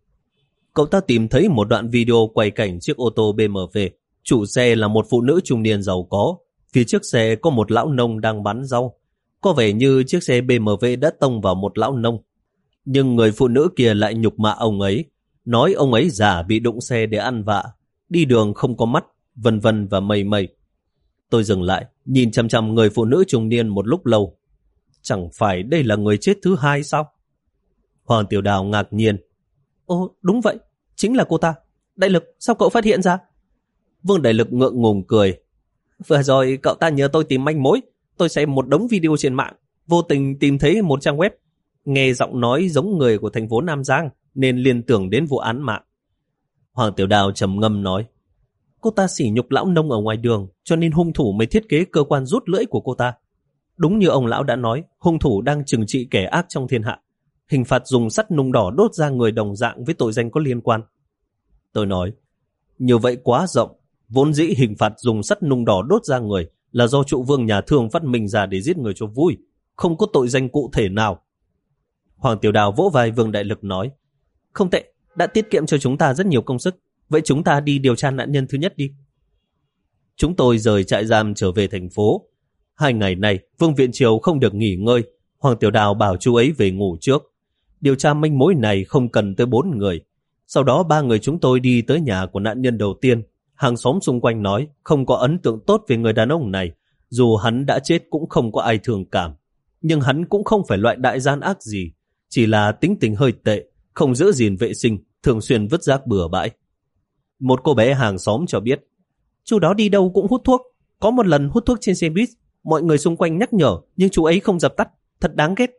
Cậu ta tìm thấy một đoạn video quay cảnh chiếc ô tô bê em vê. Chủ xe là một phụ nữ trung niên giàu có. Phía trước xe có một lão nông đang bán rau. Có vẻ như chiếc xe bê em vê đã tông vào một lão nông. Nhưng người phụ nữ kia lại nhục mạ ông ấy, nói ông ấy giả bị đụng xe để ăn vạ, đi đường không có mắt, vân vân và mây mây. Tôi dừng lại, nhìn chằm chằm người phụ nữ trung niên một lúc lâu. Chẳng phải đây là người chết thứ hai sao? Hoàng Tiểu Đào ngạc nhiên. Ồ, đúng vậy, chính là cô ta. Đại Lực, sao cậu phát hiện ra? Vương Đại Lực ngượng ngùng cười. Vừa rồi cậu ta nhờ tôi tìm manh mối. Tôi xem một đống video trên mạng, vô tình tìm thấy một trang web. Nghe giọng nói giống người của thành phố Nam Giang, nên liên tưởng đến vụ án mạng. Hoàng Tiểu Đào trầm ngâm nói, cô ta sỉ nhục lão nông ở ngoài đường, cho nên hung thủ mới thiết kế cơ quan rút lưỡi của cô ta. Đúng như ông lão đã nói, hung thủ đang trừng trị kẻ ác trong thiên hạ. Hình phạt dùng sắt nung đỏ đốt ra người đồng dạng với tội danh có liên quan. Tôi nói, như vậy quá rộng. Vốn dĩ hình phạt dùng sắt nung đỏ đốt ra người là do trụ vương nhà Thương phát minh ra để giết người cho vui, không có tội danh cụ thể nào. Hoàng Tiểu Đào vỗ vai Vương Đại Lực nói, không tệ, đã tiết kiệm cho chúng ta rất nhiều công sức. Vậy chúng ta đi điều tra nạn nhân thứ nhất đi. Chúng tôi rời trại giam trở về thành phố. Hai ngày này Vương Viện Triều không được nghỉ ngơi. Hoàng Tiểu Đào bảo chú ấy về ngủ trước. Điều tra manh mối này không cần tới bốn người. Sau đó ba người chúng tôi đi tới nhà của nạn nhân đầu tiên. Hàng xóm xung quanh nói không có ấn tượng tốt về người đàn ông này. Dù hắn đã chết cũng không có ai thương cảm. Nhưng hắn cũng không phải loại đại gian ác gì. Chỉ là tính tình hơi tệ, không giữ gìn vệ sinh, thường xuyên vứt rác bừa bãi. Một cô bé hàng xóm cho biết, chú đó đi đâu cũng hút thuốc. Có một lần hút thuốc trên xe buýt, mọi người xung quanh nhắc nhở, nhưng chú ấy không dập tắt, thật đáng ghét.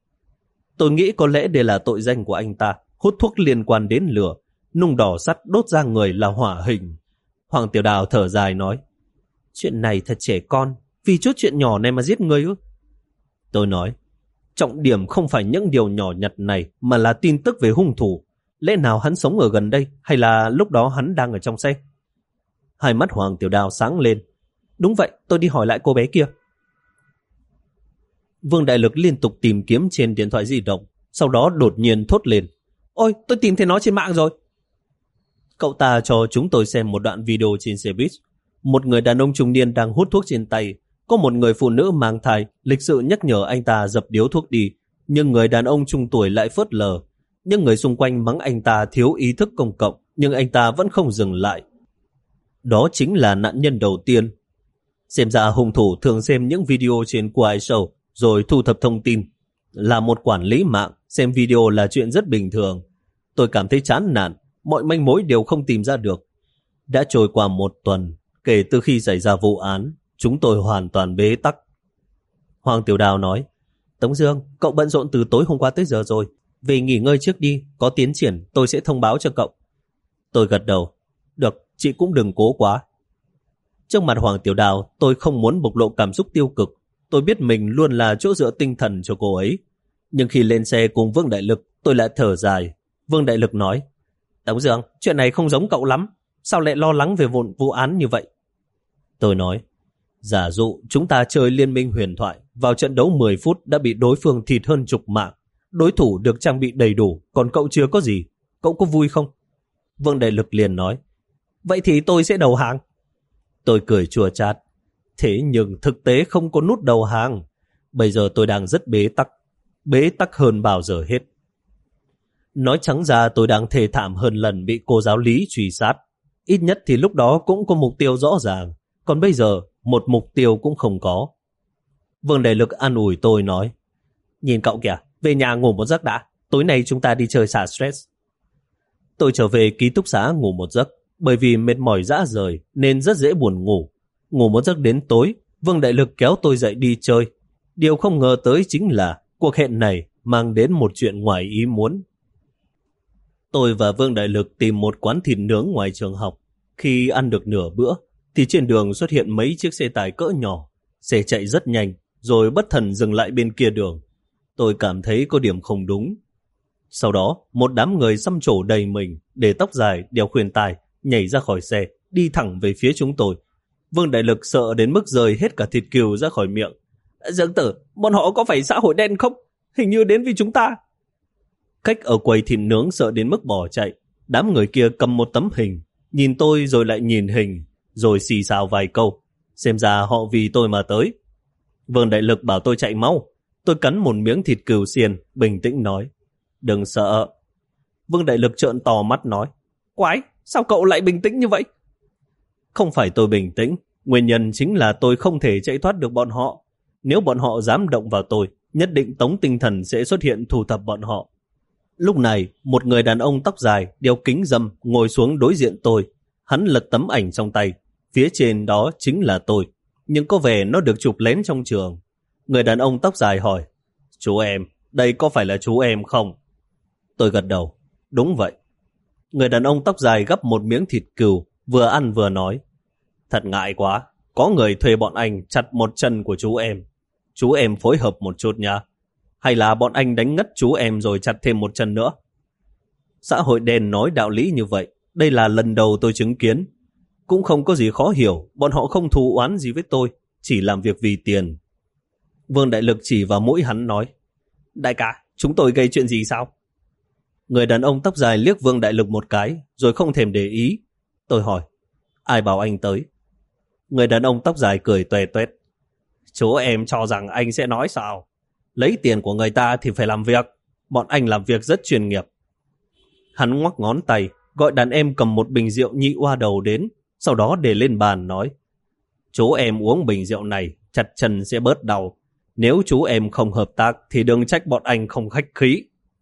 Tôi nghĩ có lẽ đây là tội danh của anh ta, hút thuốc liên quan đến lửa, nung đỏ sắt đốt ra người là hỏa hình. Hoàng Tiểu Đào thở dài nói, chuyện này thật trẻ con, vì chút chuyện nhỏ này mà giết người ư? Tôi nói, trọng điểm không phải những điều nhỏ nhặt này, mà là tin tức về hung thủ. Lẽ nào hắn sống ở gần đây, hay là lúc đó hắn đang ở trong xe? Hai mắt Hoàng Tiểu Đào sáng lên. Đúng vậy, tôi đi hỏi lại cô bé kia. Vương Đại Lực liên tục tìm kiếm trên điện thoại di động, sau đó đột nhiên thốt lên. Ôi, tôi tìm thấy nó trên mạng rồi. Cậu ta cho chúng tôi xem một đoạn video trên xe buýt. Một người đàn ông trung niên đang hút thuốc trên tay. Có một người phụ nữ mang thai lịch sự nhắc nhở anh ta dập điếu thuốc đi, nhưng người đàn ông trung tuổi lại phớt lờ. Những người xung quanh mắng anh ta thiếu ý thức công cộng, nhưng anh ta vẫn không dừng lại. Đó chính là nạn nhân đầu tiên. Xem ra hung thủ thường xem những video trên Quai Show rồi thu thập thông tin. Là một quản lý mạng, xem video là chuyện rất bình thường. Tôi cảm thấy chán nản, mọi manh mối đều không tìm ra được. Đã trôi qua một tuần kể từ khi xảy ra vụ án, chúng tôi hoàn toàn bế tắc. Hoàng Tiểu Đào nói, Tống Dương, cậu bận rộn từ tối hôm qua tới giờ rồi. Về nghỉ ngơi trước đi, có tiến triển tôi sẽ thông báo cho cậu. Tôi gật đầu. Được, chị cũng đừng cố quá. Trước mặt Hoàng Tiểu Đào, tôi không muốn bộc lộ cảm xúc tiêu cực. Tôi biết mình luôn là chỗ dựa tinh thần cho cô ấy. Nhưng khi lên xe cùng Vương Đại Lực, tôi lại thở dài. Vương Đại Lực nói, Tống Dương, chuyện này không giống cậu lắm. Sao lại lo lắng về vụ, vụ án như vậy? Tôi nói, giả dụ chúng ta chơi liên minh huyền thoại, vào trận đấu mười phút đã bị đối phương thịt hơn chục mạng. Đối thủ được trang bị đầy đủ, còn cậu chưa có gì. Cậu có vui không? Vương Đại Lực liền nói, vậy thì tôi sẽ đầu hàng. Tôi cười chua chát. Thế nhưng thực tế không có nút đầu hàng. Bây giờ tôi đang rất bế tắc. Bế tắc hơn bao giờ hết. Nói trắng ra tôi đang thê thảm hơn lần bị cô giáo lý truy sát. Ít nhất thì lúc đó cũng có mục tiêu rõ ràng. Còn bây giờ một mục tiêu cũng không có. Vương Đại Lực an ủi tôi nói, nhìn cậu kìa, về nhà ngủ một giấc đã. Tối nay chúng ta đi chơi xả stress. Tôi trở về ký túc xá ngủ một giấc. Bởi vì mệt mỏi rã rời nên rất dễ buồn ngủ. Ngủ một giấc đến tối, Vương Đại Lực kéo tôi dậy đi chơi. Điều không ngờ tới chính là cuộc hẹn này mang đến một chuyện ngoài ý muốn. Tôi và Vương Đại Lực tìm một quán thịt nướng ngoài trường học. Khi ăn được nửa bữa thì trên đường xuất hiện mấy chiếc xe tải cỡ nhỏ. Xe chạy rất nhanh rồi bất thần dừng lại bên kia đường. Tôi cảm thấy có điểm không đúng. Sau đó một đám người xăm trổ đầy mình, để tóc dài, đeo khuyên tai, nhảy ra khỏi xe, đi thẳng về phía chúng tôi. Vương Đại Lực sợ đến mức rời hết cả thịt cừu ra khỏi miệng. Dương Tử, bọn họ có phải xã hội đen không? Hình như đến vì chúng ta. Khách ở quầy thịt nướng sợ đến mức bỏ chạy. Đám người kia cầm một tấm hình, nhìn tôi rồi lại nhìn hình, rồi xì xào vài câu. Xem ra họ vì tôi mà tới. Vương Đại Lực bảo tôi chạy mau. Tôi cắn một miếng thịt cừu xiên, bình tĩnh nói, đừng sợ. Vương Đại Lực trợn to mắt nói, quái, sao cậu lại bình tĩnh như vậy? Không phải tôi bình tĩnh, nguyên nhân chính là tôi không thể chạy thoát được bọn họ. Nếu bọn họ dám động vào tôi, nhất định Tống Tinh Thần sẽ xuất hiện thu thập bọn họ. Lúc này, một người đàn ông tóc dài, đeo kính râm, ngồi xuống đối diện tôi. Hắn lật tấm ảnh trong tay, phía trên đó chính là tôi, nhưng có vẻ nó được chụp lén trong trường. Người đàn ông tóc dài hỏi, chú em, đây có phải là chú em không? Tôi gật đầu, đúng vậy. Người đàn ông tóc dài gắp một miếng thịt cừu, vừa ăn vừa nói, thật ngại quá, có người thuê bọn anh chặt một chân của chú em. Chú em phối hợp một chút nha. Hay là bọn anh đánh ngất chú em rồi chặt thêm một chân nữa? Xã hội đen nói đạo lý như vậy, đây là lần đầu tôi chứng kiến. Cũng không có gì khó hiểu, bọn họ không thù oán gì với tôi, chỉ làm việc vì tiền. Vương Đại Lực chỉ vào mũi hắn nói, đại ca, chúng tôi gây chuyện gì sao? Người đàn ông tóc dài liếc Vương Đại Lực một cái, rồi không thèm để ý. Tôi hỏi, ai bảo anh tới? Người đàn ông tóc dài cười tuè tuét, chú em cho rằng anh sẽ nói sao? Lấy tiền của người ta thì phải làm việc. Bọn anh làm việc rất chuyên nghiệp. Hắn ngoắc ngón tay, gọi đàn em cầm một bình rượu nhị oa đầu đến, sau đó để lên bàn nói, chú em uống bình rượu này, chặt chân sẽ bớt đau. Nếu chú em không hợp tác thì đừng trách bọn anh không khách khí.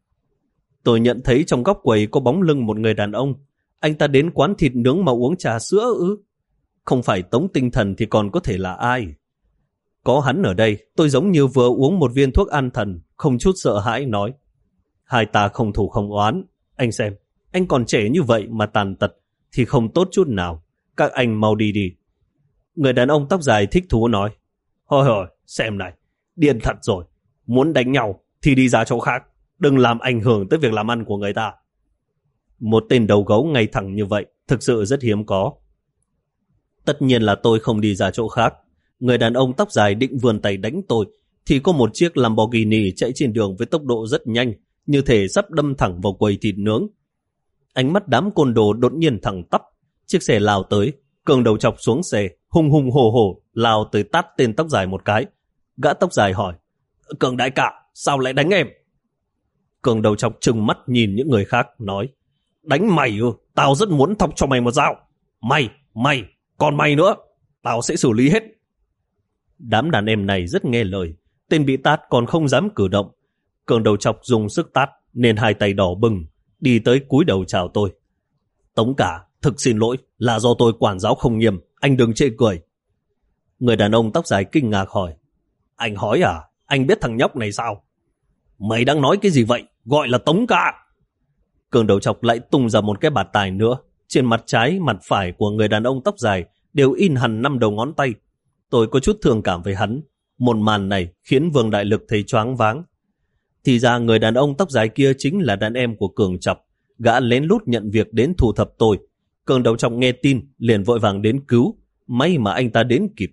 Tôi nhận thấy trong góc quầy có bóng lưng một người đàn ông. Anh ta đến quán thịt nướng mà uống trà sữa ư? Không phải Tống Tinh Thần thì còn có thể là ai? Có hắn ở đây, tôi giống như vừa uống một viên thuốc an thần, không chút sợ hãi nói, hai ta không thù không oán. Anh xem, anh còn trẻ như vậy mà tàn tật thì không tốt chút nào. Các anh mau đi đi. Người đàn ông tóc dài thích thú nói, hồi hồi, xem này, điên thật rồi. Muốn đánh nhau thì đi ra chỗ khác, đừng làm ảnh hưởng tới việc làm ăn của người ta. Một tên đầu gấu ngay thẳng như vậy thực sự rất hiếm có. Tất nhiên là tôi không đi ra chỗ khác. Người đàn ông tóc dài định vươn tay đánh tôi, thì có một chiếc Lamborghini chạy trên đường với tốc độ rất nhanh, như thể sắp đâm thẳng vào quầy thịt nướng. Ánh mắt đám côn đồ đột nhiên thẳng tắp. Chiếc xe lao tới, Cường đầu chọc xuống xe, hùng hùng hổ hổ lao tới tát tên tóc dài một cái. Gã tóc dài hỏi: Cường đại ca, sao lại đánh em? Cường đầu chọc trừng mắt nhìn những người khác, nói: Đánh mày ư? Tao rất muốn thọc cho mày một dao. Mày, mày, còn mày nữa, tao sẽ xử lý hết. Đám đàn em này rất nghe lời, tên bị tát còn không dám cử động. Cường đầu chọc dùng sức tát nên hai tay đỏ bừng, đi tới cúi đầu chào tôi. Tống cả, thực xin lỗi, là do tôi quản giáo không nghiêm, anh đừng chê cười. Người đàn ông tóc dài kinh ngạc hỏi: Anh hói à? Anh biết thằng nhóc này sao? Mày đang nói cái gì vậy? Gọi là Tống cả. Cường đầu chọc lại tung ra một cái bạt tài nữa. Trên mặt trái, mặt phải của người đàn ông tóc dài đều in hẳn năm đầu ngón tay. Tôi có chút thương cảm với hắn. Một màn này khiến Vương Đại Lực thấy choáng váng. Thì ra người đàn ông tóc dài kia chính là đàn em của Cường chọc. Gã lén lút nhận việc đến thu thập tôi. Cường đầu chọc nghe tin liền vội vàng đến cứu. May mà anh ta đến kịp.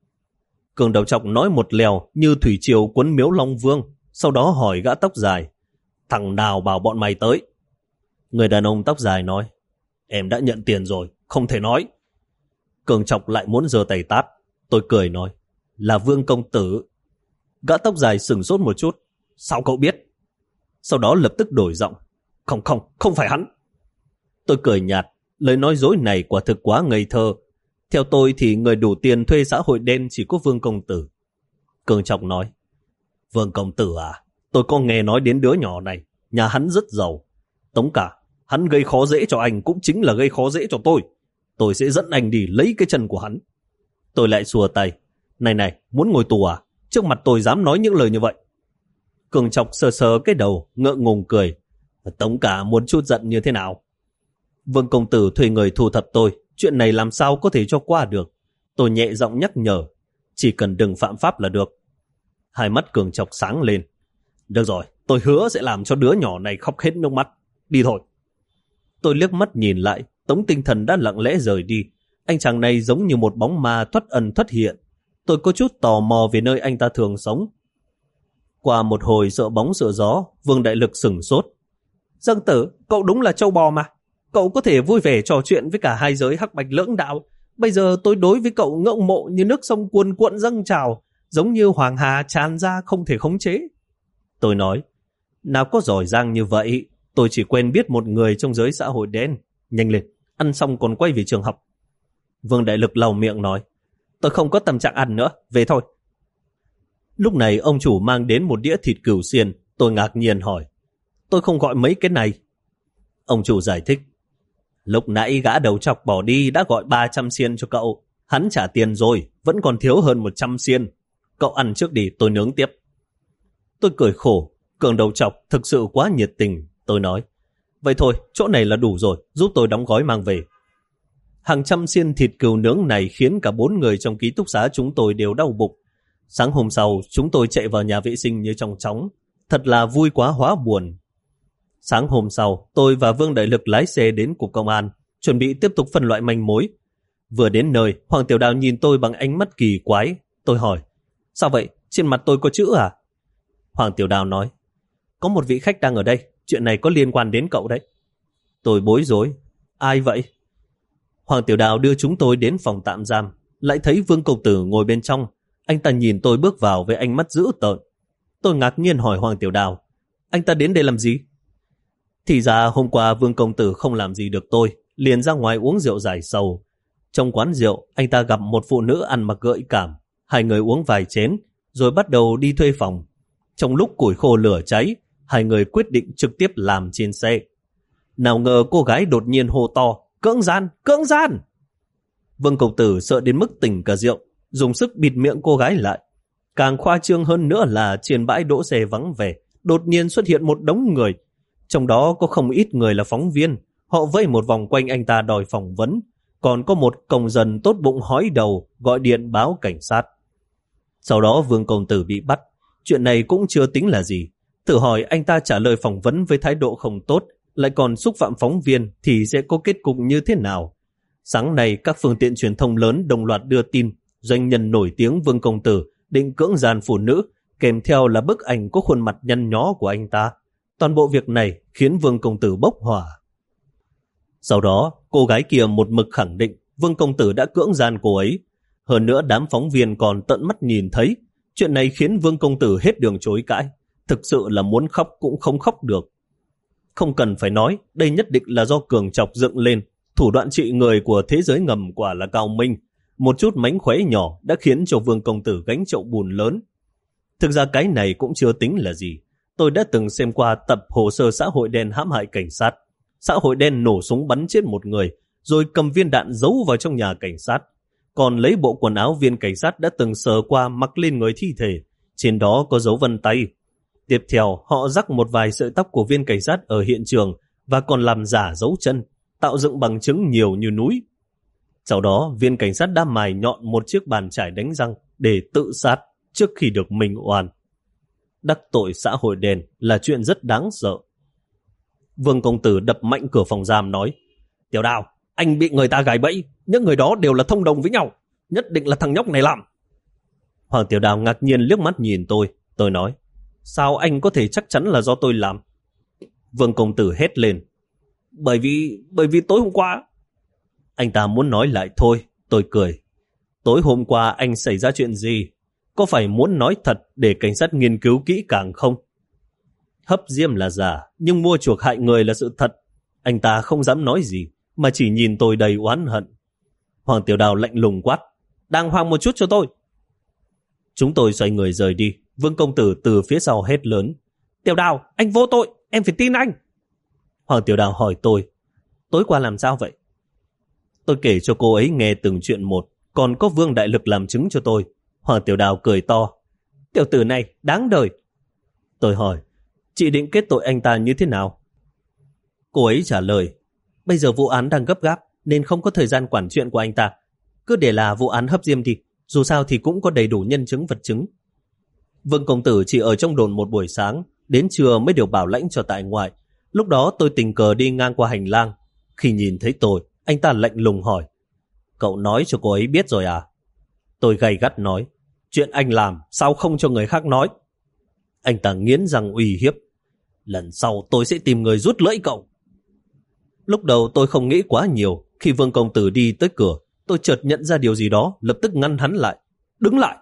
Cường đầu chọc nói một lèo như thủy triều cuốn miếu Long Vương. Sau đó hỏi gã tóc dài: Thằng nào bảo bọn mày tới? Người đàn ông tóc dài nói: Em đã nhận tiền rồi, không thể nói. Cường chọc lại muốn giơ tay tát. Tôi cười nói: Là Vương công tử. Gã tóc dài sửng sốt một chút: Sao cậu biết? Sau đó lập tức đổi giọng: Không không, không phải hắn. Tôi cười nhạt, lời nói dối này quả thực quá ngây thơ. Theo tôi thì người đủ tiền thuê xã hội đen chỉ có Vương công tử. Cường chọc nói: Vương công tử à, tôi có nghe nói đến đứa nhỏ này, nhà hắn rất giàu. Tống cả, hắn gây khó dễ cho anh cũng chính là gây khó dễ cho tôi. Tôi sẽ dẫn anh đi lấy cái chân của hắn. Tôi lại xua tay: Này này, muốn ngồi tù à? Trước mặt tôi dám nói những lời như vậy? Cường chọc sờ sờ cái đầu, ngượng ngùng cười: Tống cả muốn chút giận như thế nào? Vương công tử thuê người thu thập tôi, chuyện này làm sao có thể cho qua được. Tôi nhẹ giọng nhắc nhở: Chỉ cần đừng phạm pháp là được. Hai mắt Cường chọc sáng lên: Được rồi, tôi hứa sẽ làm cho đứa nhỏ này khóc hết nước mắt. Đi thôi. Tôi liếc mắt nhìn lại, Tống Tinh Thần đã lặng lẽ rời đi. Anh chàng này giống như một bóng ma thoát ẩn thoát hiện. Tôi có chút tò mò về nơi anh ta thường sống. Qua một hồi sợ bóng sợ gió, Vương Đại Lực sửng sốt: Dương tử, cậu đúng là trâu bò mà. Cậu có thể vui vẻ trò chuyện với cả hai giới hắc bạch lưỡng đạo. Bây giờ tôi đối với cậu ngưỡng mộ như nước sông cuồn cuộn dâng trào, giống như hoàng hà tràn ra không thể khống chế. Tôi nói: Nào có giỏi giang như vậy, tôi chỉ quen biết một người trong giới xã hội đen. Nhanh lên, ăn xong còn quay về trường học. Vương Đại Lực lau miệng nói: Tôi không có tâm trạng ăn nữa, về thôi. Lúc này ông chủ mang đến một đĩa thịt cừu xiên. Tôi ngạc nhiên hỏi: Tôi không gọi mấy cái này. Ông chủ giải thích: Lúc nãy gã đầu chọc bỏ đi đã gọi ba trăm xiên cho cậu. Hắn trả tiền rồi, vẫn còn thiếu hơn một trăm xiên. Cậu ăn trước đi, tôi nướng tiếp. Tôi cười khổ, Cường đầu chọc thực sự quá nhiệt tình. Tôi nói: Vậy thôi, chỗ này là đủ rồi, giúp tôi đóng gói mang về. Hàng trăm xiên thịt cừu nướng này khiến cả bốn người trong ký túc xá chúng tôi đều đau bụng. Sáng hôm sau, chúng tôi chạy vào nhà vệ sinh như trong chóng. Thật là vui quá hóa buồn. Sáng hôm sau, tôi và Vương Đại Lực lái xe đến cục công an, chuẩn bị tiếp tục phân loại manh mối. Vừa đến nơi, Hoàng Tiểu Đào nhìn tôi bằng ánh mắt kỳ quái. Tôi hỏi: Sao vậy? Trên mặt tôi có chữ à? Hoàng Tiểu Đào nói: Có một vị khách đang ở đây, chuyện này có liên quan đến cậu đấy. Tôi bối rối: Ai vậy? Hoàng Tiểu Đào đưa chúng tôi đến phòng tạm giam, lại thấy Vương công tử ngồi bên trong. Anh ta nhìn tôi bước vào với ánh mắt dữ tợn. Tôi ngạc nhiên hỏi Hoàng Tiểu Đào: Anh ta đến đây làm gì? Thì ra hôm qua Vương công tử không làm gì được tôi, liền ra ngoài uống rượu giải sầu. Trong quán rượu, anh ta gặp một phụ nữ ăn mặc gợi cảm. Hai người uống vài chén, rồi bắt đầu đi thuê phòng. Trong lúc củi khô lửa cháy, hai người quyết định trực tiếp làm trên xe. Nào ngờ cô gái đột nhiên hô to: Cưỡng gian, cưỡng gian! Vương công tử sợ đến mức tỉnh cả rượu, dùng sức bịt miệng cô gái lại. Càng khoa trương hơn nữa là trên bãi đỗ xe vắng vẻ, đột nhiên xuất hiện một đống người. Trong đó có không ít người là phóng viên. Họ vây một vòng quanh anh ta đòi phỏng vấn. Còn có một công dân tốt bụng hói đầu, gọi điện báo cảnh sát. Sau đó Vương công tử bị bắt. Chuyện này cũng chưa tính là gì. Thử hỏi anh ta trả lời phỏng vấn với thái độ không tốt, lại còn xúc phạm phóng viên, thì sẽ có kết cục như thế nào? Sáng nay các phương tiện truyền thông lớn đồng loạt đưa tin doanh nhân nổi tiếng Vương Công Tử định cưỡng gian phụ nữ, kèm theo là bức ảnh có khuôn mặt nhăn nhó của anh ta. Toàn bộ việc này khiến Vương Công Tử bốc hỏa. Sau đó, cô gái kia một mực khẳng định Vương Công Tử đã cưỡng gian cô ấy. Hơn nữa đám phóng viên còn tận mắt nhìn thấy. Chuyện này khiến Vương Công Tử hết đường chối cãi. Thực sự là muốn khóc cũng không khóc được. Không cần phải nói, đây nhất định là do Cường chọc dựng lên. Thủ đoạn trị người của thế giới ngầm quả là cao minh. Một chút mánh khóe nhỏ đã khiến cho Vương Công Tử gánh chậu bùn lớn. Thực ra cái này cũng chưa tính là gì. Tôi đã từng xem qua tập hồ sơ xã hội đen hãm hại cảnh sát. Xã hội đen nổ súng bắn chết một người, rồi cầm viên đạn giấu vào trong nhà cảnh sát. Còn lấy bộ quần áo viên cảnh sát đã từng sờ qua mặc lên người thi thể. Trên đó có dấu vân tay. Tiếp theo, họ rắc một vài sợi tóc của viên cảnh sát ở hiện trường và còn làm giả dấu chân, tạo dựng bằng chứng nhiều như núi. Sau đó, viên cảnh sát đã mài nhọn một chiếc bàn chải đánh răng để tự sát trước khi được minh oan. Đắc tội xã hội đen là chuyện rất đáng sợ. Vương Công Tử đập mạnh cửa phòng giam nói: Tiểu Đào, anh bị người ta gài bẫy, những người đó đều là thông đồng với nhau, nhất định là thằng nhóc này làm. Hoàng Tiểu Đào ngạc nhiên liếc mắt nhìn tôi. Tôi nói: Sao anh có thể chắc chắn là do tôi làm? Vương Công Tử hét lên: Bởi vì, bởi vì tối hôm qua... Anh ta muốn nói lại thôi. Tôi cười: Tối hôm qua anh xảy ra chuyện gì? Có phải muốn nói thật để cảnh sát nghiên cứu kỹ càng không? Hấp diêm là giả, nhưng mua chuộc hại người là sự thật. Anh ta không dám nói gì, mà chỉ nhìn tôi đầy oán hận. Hoàng Tiểu Đào lạnh lùng quát: Đàng hoàng một chút cho tôi. Chúng tôi xoay người rời đi. Vương Công Tử từ phía sau hét lớn: Tiểu Đào, anh vô tội, em phải tin anh. Hoàng Tiểu Đào hỏi tôi: Tối qua làm sao vậy? Tôi kể cho cô ấy nghe từng chuyện một, còn có Vương Đại Lực làm chứng cho tôi. Hoàng Tiểu Đào cười to: Tiểu tử này đáng đời. Tôi hỏi: Chị định kết tội anh ta như thế nào? Cô ấy trả lời: Bây giờ vụ án đang gấp gáp nên không có thời gian quản chuyện của anh ta. Cứ để là vụ án hấp diêm đi, dù sao thì cũng có đầy đủ nhân chứng vật chứng. Vương Công Tử chỉ ở trong đồn một buổi sáng, đến trưa mới được bảo lãnh cho tại ngoại. Lúc đó tôi tình cờ đi ngang qua hành lang. Khi nhìn thấy tôi, anh ta lạnh lùng hỏi: Cậu nói cho cô ấy biết rồi à? Tôi gay gắt nói: Chuyện anh làm sao không cho người khác nói? Anh ta nghiến răng uy hiếp: Lần sau tôi sẽ tìm người rút lưỡi cậu. Lúc đầu tôi không nghĩ quá nhiều. Khi Vương Công Tử đi tới cửa, tôi chợt nhận ra điều gì đó, lập tức ngăn hắn lại: Đứng lại!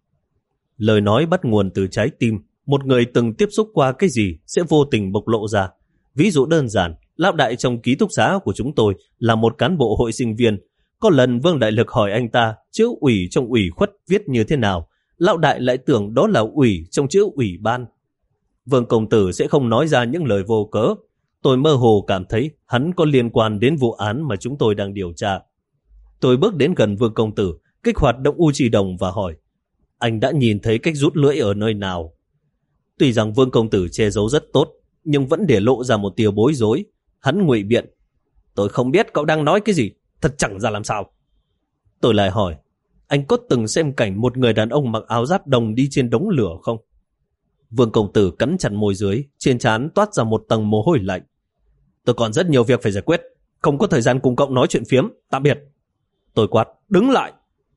Lời nói bắt nguồn từ trái tim. Một người từng tiếp xúc qua cái gì sẽ vô tình bộc lộ ra. Ví dụ đơn giản, lão đại trong ký túc xá của chúng tôi là một cán bộ hội sinh viên. Có lần Vương Đại Lực hỏi anh ta chữ ủy trong ủy khuất viết như thế nào, lão đại lại tưởng đó là ủy trong chữ ủy ban. Vương Công Tử sẽ không nói ra những lời vô cớ. Tôi mơ hồ cảm thấy hắn có liên quan đến vụ án mà chúng tôi đang điều tra. Tôi bước đến gần Vương Công Tử, kích hoạt động u chỉ đồng và hỏi: Anh đã nhìn thấy cách rút lưỡi ở nơi nào? Tuy rằng Vương Công Tử che giấu rất tốt, nhưng vẫn để lộ ra một tia bối rối. Hắn ngụy biện: Tôi không biết cậu đang nói cái gì, thật chẳng ra làm sao. Tôi lại hỏi: Anh có từng xem cảnh một người đàn ông mặc áo giáp đồng đi trên đống lửa không? Vương Công Tử cắn chặt môi dưới, trên trán toát ra một tầng mồ hôi lạnh. Tôi còn rất nhiều việc phải giải quyết, không có thời gian cùng cậu nói chuyện phiếm, tạm biệt. Tôi quát: Đứng lại!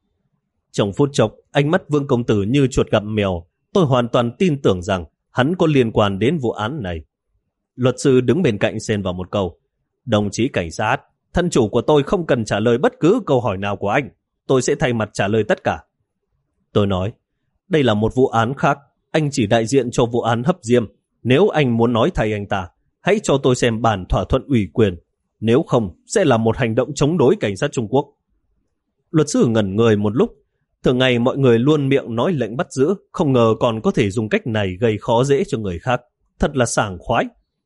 Trong phút chốc, ánh mắt Vương Công Tử như chuột gặp mèo. Tôi hoàn toàn tin tưởng rằng hắn có liên quan đến vụ án này. Luật sư đứng bên cạnh xen vào một câu: Đồng chí cảnh sát, thân chủ của tôi không cần trả lời bất cứ câu hỏi nào của anh. Tôi sẽ thay mặt trả lời tất cả. Tôi nói: Đây là một vụ án khác. Anh chỉ đại diện cho vụ án hấp diêm. Nếu anh muốn nói thay anh ta, hãy cho tôi xem bản thỏa thuận ủy quyền. Nếu không, sẽ là một hành động chống đối cảnh sát Trung Quốc. Luật sư ngẩn người một lúc. Thường ngày mọi người luôn miệng nói lệnh bắt giữ, không ngờ còn có thể dùng cách này gây khó dễ cho người khác. Thật là sảng khoái.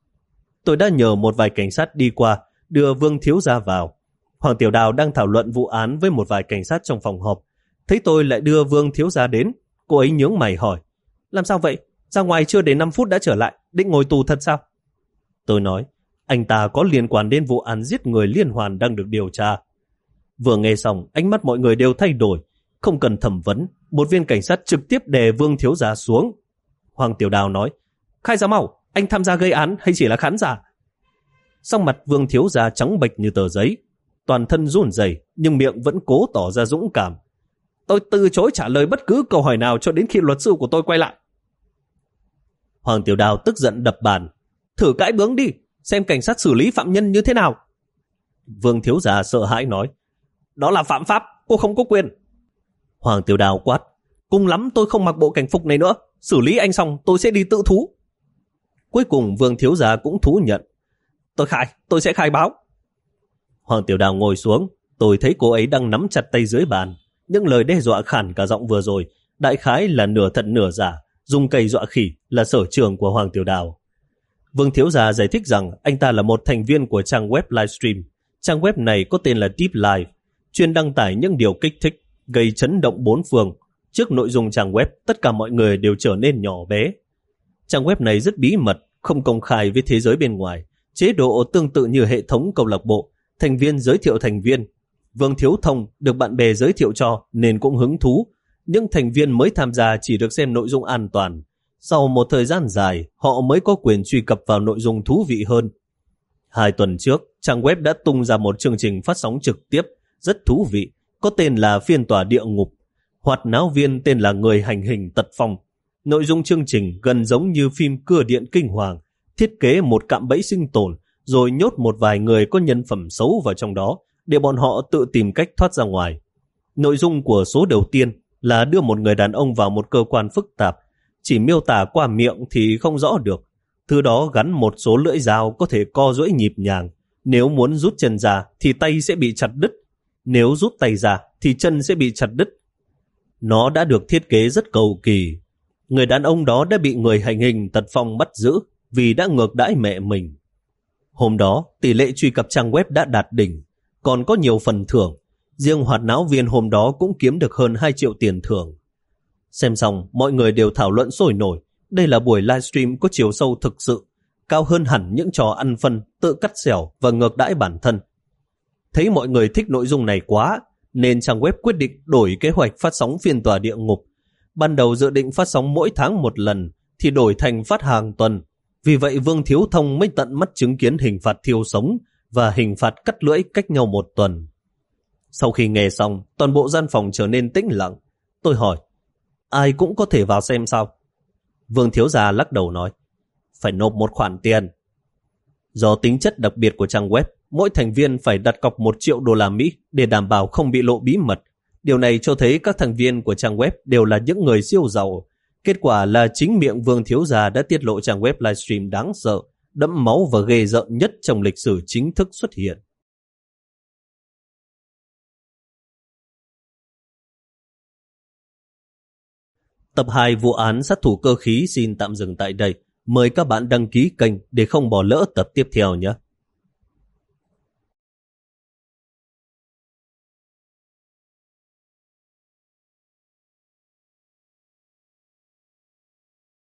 Tôi đã nhờ một vài cảnh sát đi qua, đưa Vương thiếu gia vào. Hoàng Tiểu Đào đang thảo luận vụ án với một vài cảnh sát trong phòng họp. Thấy tôi lại đưa Vương thiếu gia đến, cô ấy nhướng mày hỏi: Làm sao vậy? Ra ngoài chưa đến năm phút đã trở lại, định ngồi tù thật sao? Tôi nói: Anh ta có liên quan đến vụ án giết người liên hoàn đang được điều tra. Vừa nghe xong, ánh mắt mọi người đều thay đổi. Không cần thẩm vấn, một viên cảnh sát trực tiếp đè Vương thiếu gia xuống. Hoàng Tiểu Đào nói: Khai ra mau, anh tham gia gây án hay chỉ là khán giả? Sắc mặt Vương thiếu gia trắng bệch như tờ giấy. toàn thân run rẩy nhưng miệng vẫn cố tỏ ra dũng cảm. Tôi từ chối trả lời bất cứ câu hỏi nào cho đến khi luật sư của tôi quay lại. Hoàng Tiểu Đào tức giận đập bàn. Thử cãi bướng đi, xem cảnh sát xử lý phạm nhân như thế nào. Vương thiếu gia sợ hãi nói. Đó là phạm pháp, cô không có quyền. Hoàng Tiểu Đào quát. Cùng lắm tôi không mặc bộ cảnh phục này nữa, xử lý anh xong tôi sẽ đi tự thú. Cuối cùng Vương thiếu gia cũng thú nhận. Tôi khai, tôi sẽ khai báo. Hoàng Tiểu Đào ngồi xuống, tôi thấy cô ấy đang nắm chặt tay dưới bàn. Những lời đe dọa khản cả giọng vừa rồi, đại khái là nửa thật nửa giả, dùng cây dọa khỉ là sở trường của Hoàng Tiểu Đào. Vương thiếu gia giải thích rằng anh ta là một thành viên của trang web livestream. Trang web này có tên là Deep Live, chuyên đăng tải những điều kích thích, gây chấn động bốn phương. Trước nội dung trang web, tất cả mọi người đều trở nên nhỏ bé. Trang web này rất bí mật, không công khai với thế giới bên ngoài. Chế độ tương tự như hệ thống câu lạc bộ, thành viên giới thiệu thành viên. Vương Thiếu Thông được bạn bè giới thiệu cho nên cũng hứng thú. Những thành viên mới tham gia chỉ được xem nội dung an toàn. Sau một thời gian dài, họ mới có quyền truy cập vào nội dung thú vị hơn. Hai tuần trước, trang web đã tung ra một chương trình phát sóng trực tiếp rất thú vị, có tên là Phiên tòa địa ngục. Hoạt náo viên tên là Người hành hình Tật Phong. Nội dung chương trình gần giống như phim Cưa điện kinh hoàng, thiết kế một cạm bẫy sinh tồn, rồi nhốt một vài người có nhân phẩm xấu vào trong đó, để bọn họ tự tìm cách thoát ra ngoài. Nội dung của số đầu tiên là đưa một người đàn ông vào một cơ quan phức tạp, chỉ miêu tả qua miệng thì không rõ được. Thứ đó gắn một số lưỡi dao có thể co duỗi nhịp nhàng. Nếu muốn rút chân ra thì tay sẽ bị chặt đứt. Nếu rút tay ra thì chân sẽ bị chặt đứt. Nó đã được thiết kế rất cầu kỳ. Người đàn ông đó đã bị người hành hình Tật Phong bắt giữ vì đã ngược đãi mẹ mình. Hôm đó, tỷ lệ truy cập trang web đã đạt đỉnh, còn có nhiều phần thưởng. Riêng hoạt náo viên hôm đó cũng kiếm được hơn hai triệu tiền thưởng. Xem xong, mọi người đều thảo luận sôi nổi. Đây là buổi livestream có chiều sâu thực sự, cao hơn hẳn những trò ăn phân, tự cắt xẻo và ngược đãi bản thân. Thấy mọi người thích nội dung này quá, nên trang web quyết định đổi kế hoạch phát sóng phiên tòa địa ngục. Ban đầu dự định phát sóng mỗi tháng một lần, thì đổi thành phát hàng tuần. Vì vậy Vương Thiếu Thông mới tận mắt chứng kiến hình phạt thiêu sống và hình phạt cắt lưỡi cách nhau một tuần. Sau khi nghe xong, toàn bộ gian phòng trở nên tĩnh lặng. Tôi hỏi, ai cũng có thể vào xem sao? Vương thiếu gia lắc đầu nói, phải nộp một khoản tiền. Do tính chất đặc biệt của trang web, mỗi thành viên phải đặt cọc một triệu đô la Mỹ để đảm bảo không bị lộ bí mật. Điều này cho thấy các thành viên của trang web đều là những người siêu giàu. Kết quả là chính miệng Vương thiếu gia đã tiết lộ trang web livestream đáng sợ, đẫm máu và ghê rợn nhất trong lịch sử chính thức xuất hiện. Tập hai vụ án sát thủ cơ khí xin tạm dừng tại đây. Mời các bạn đăng ký kênh để không bỏ lỡ tập tiếp theo nhé.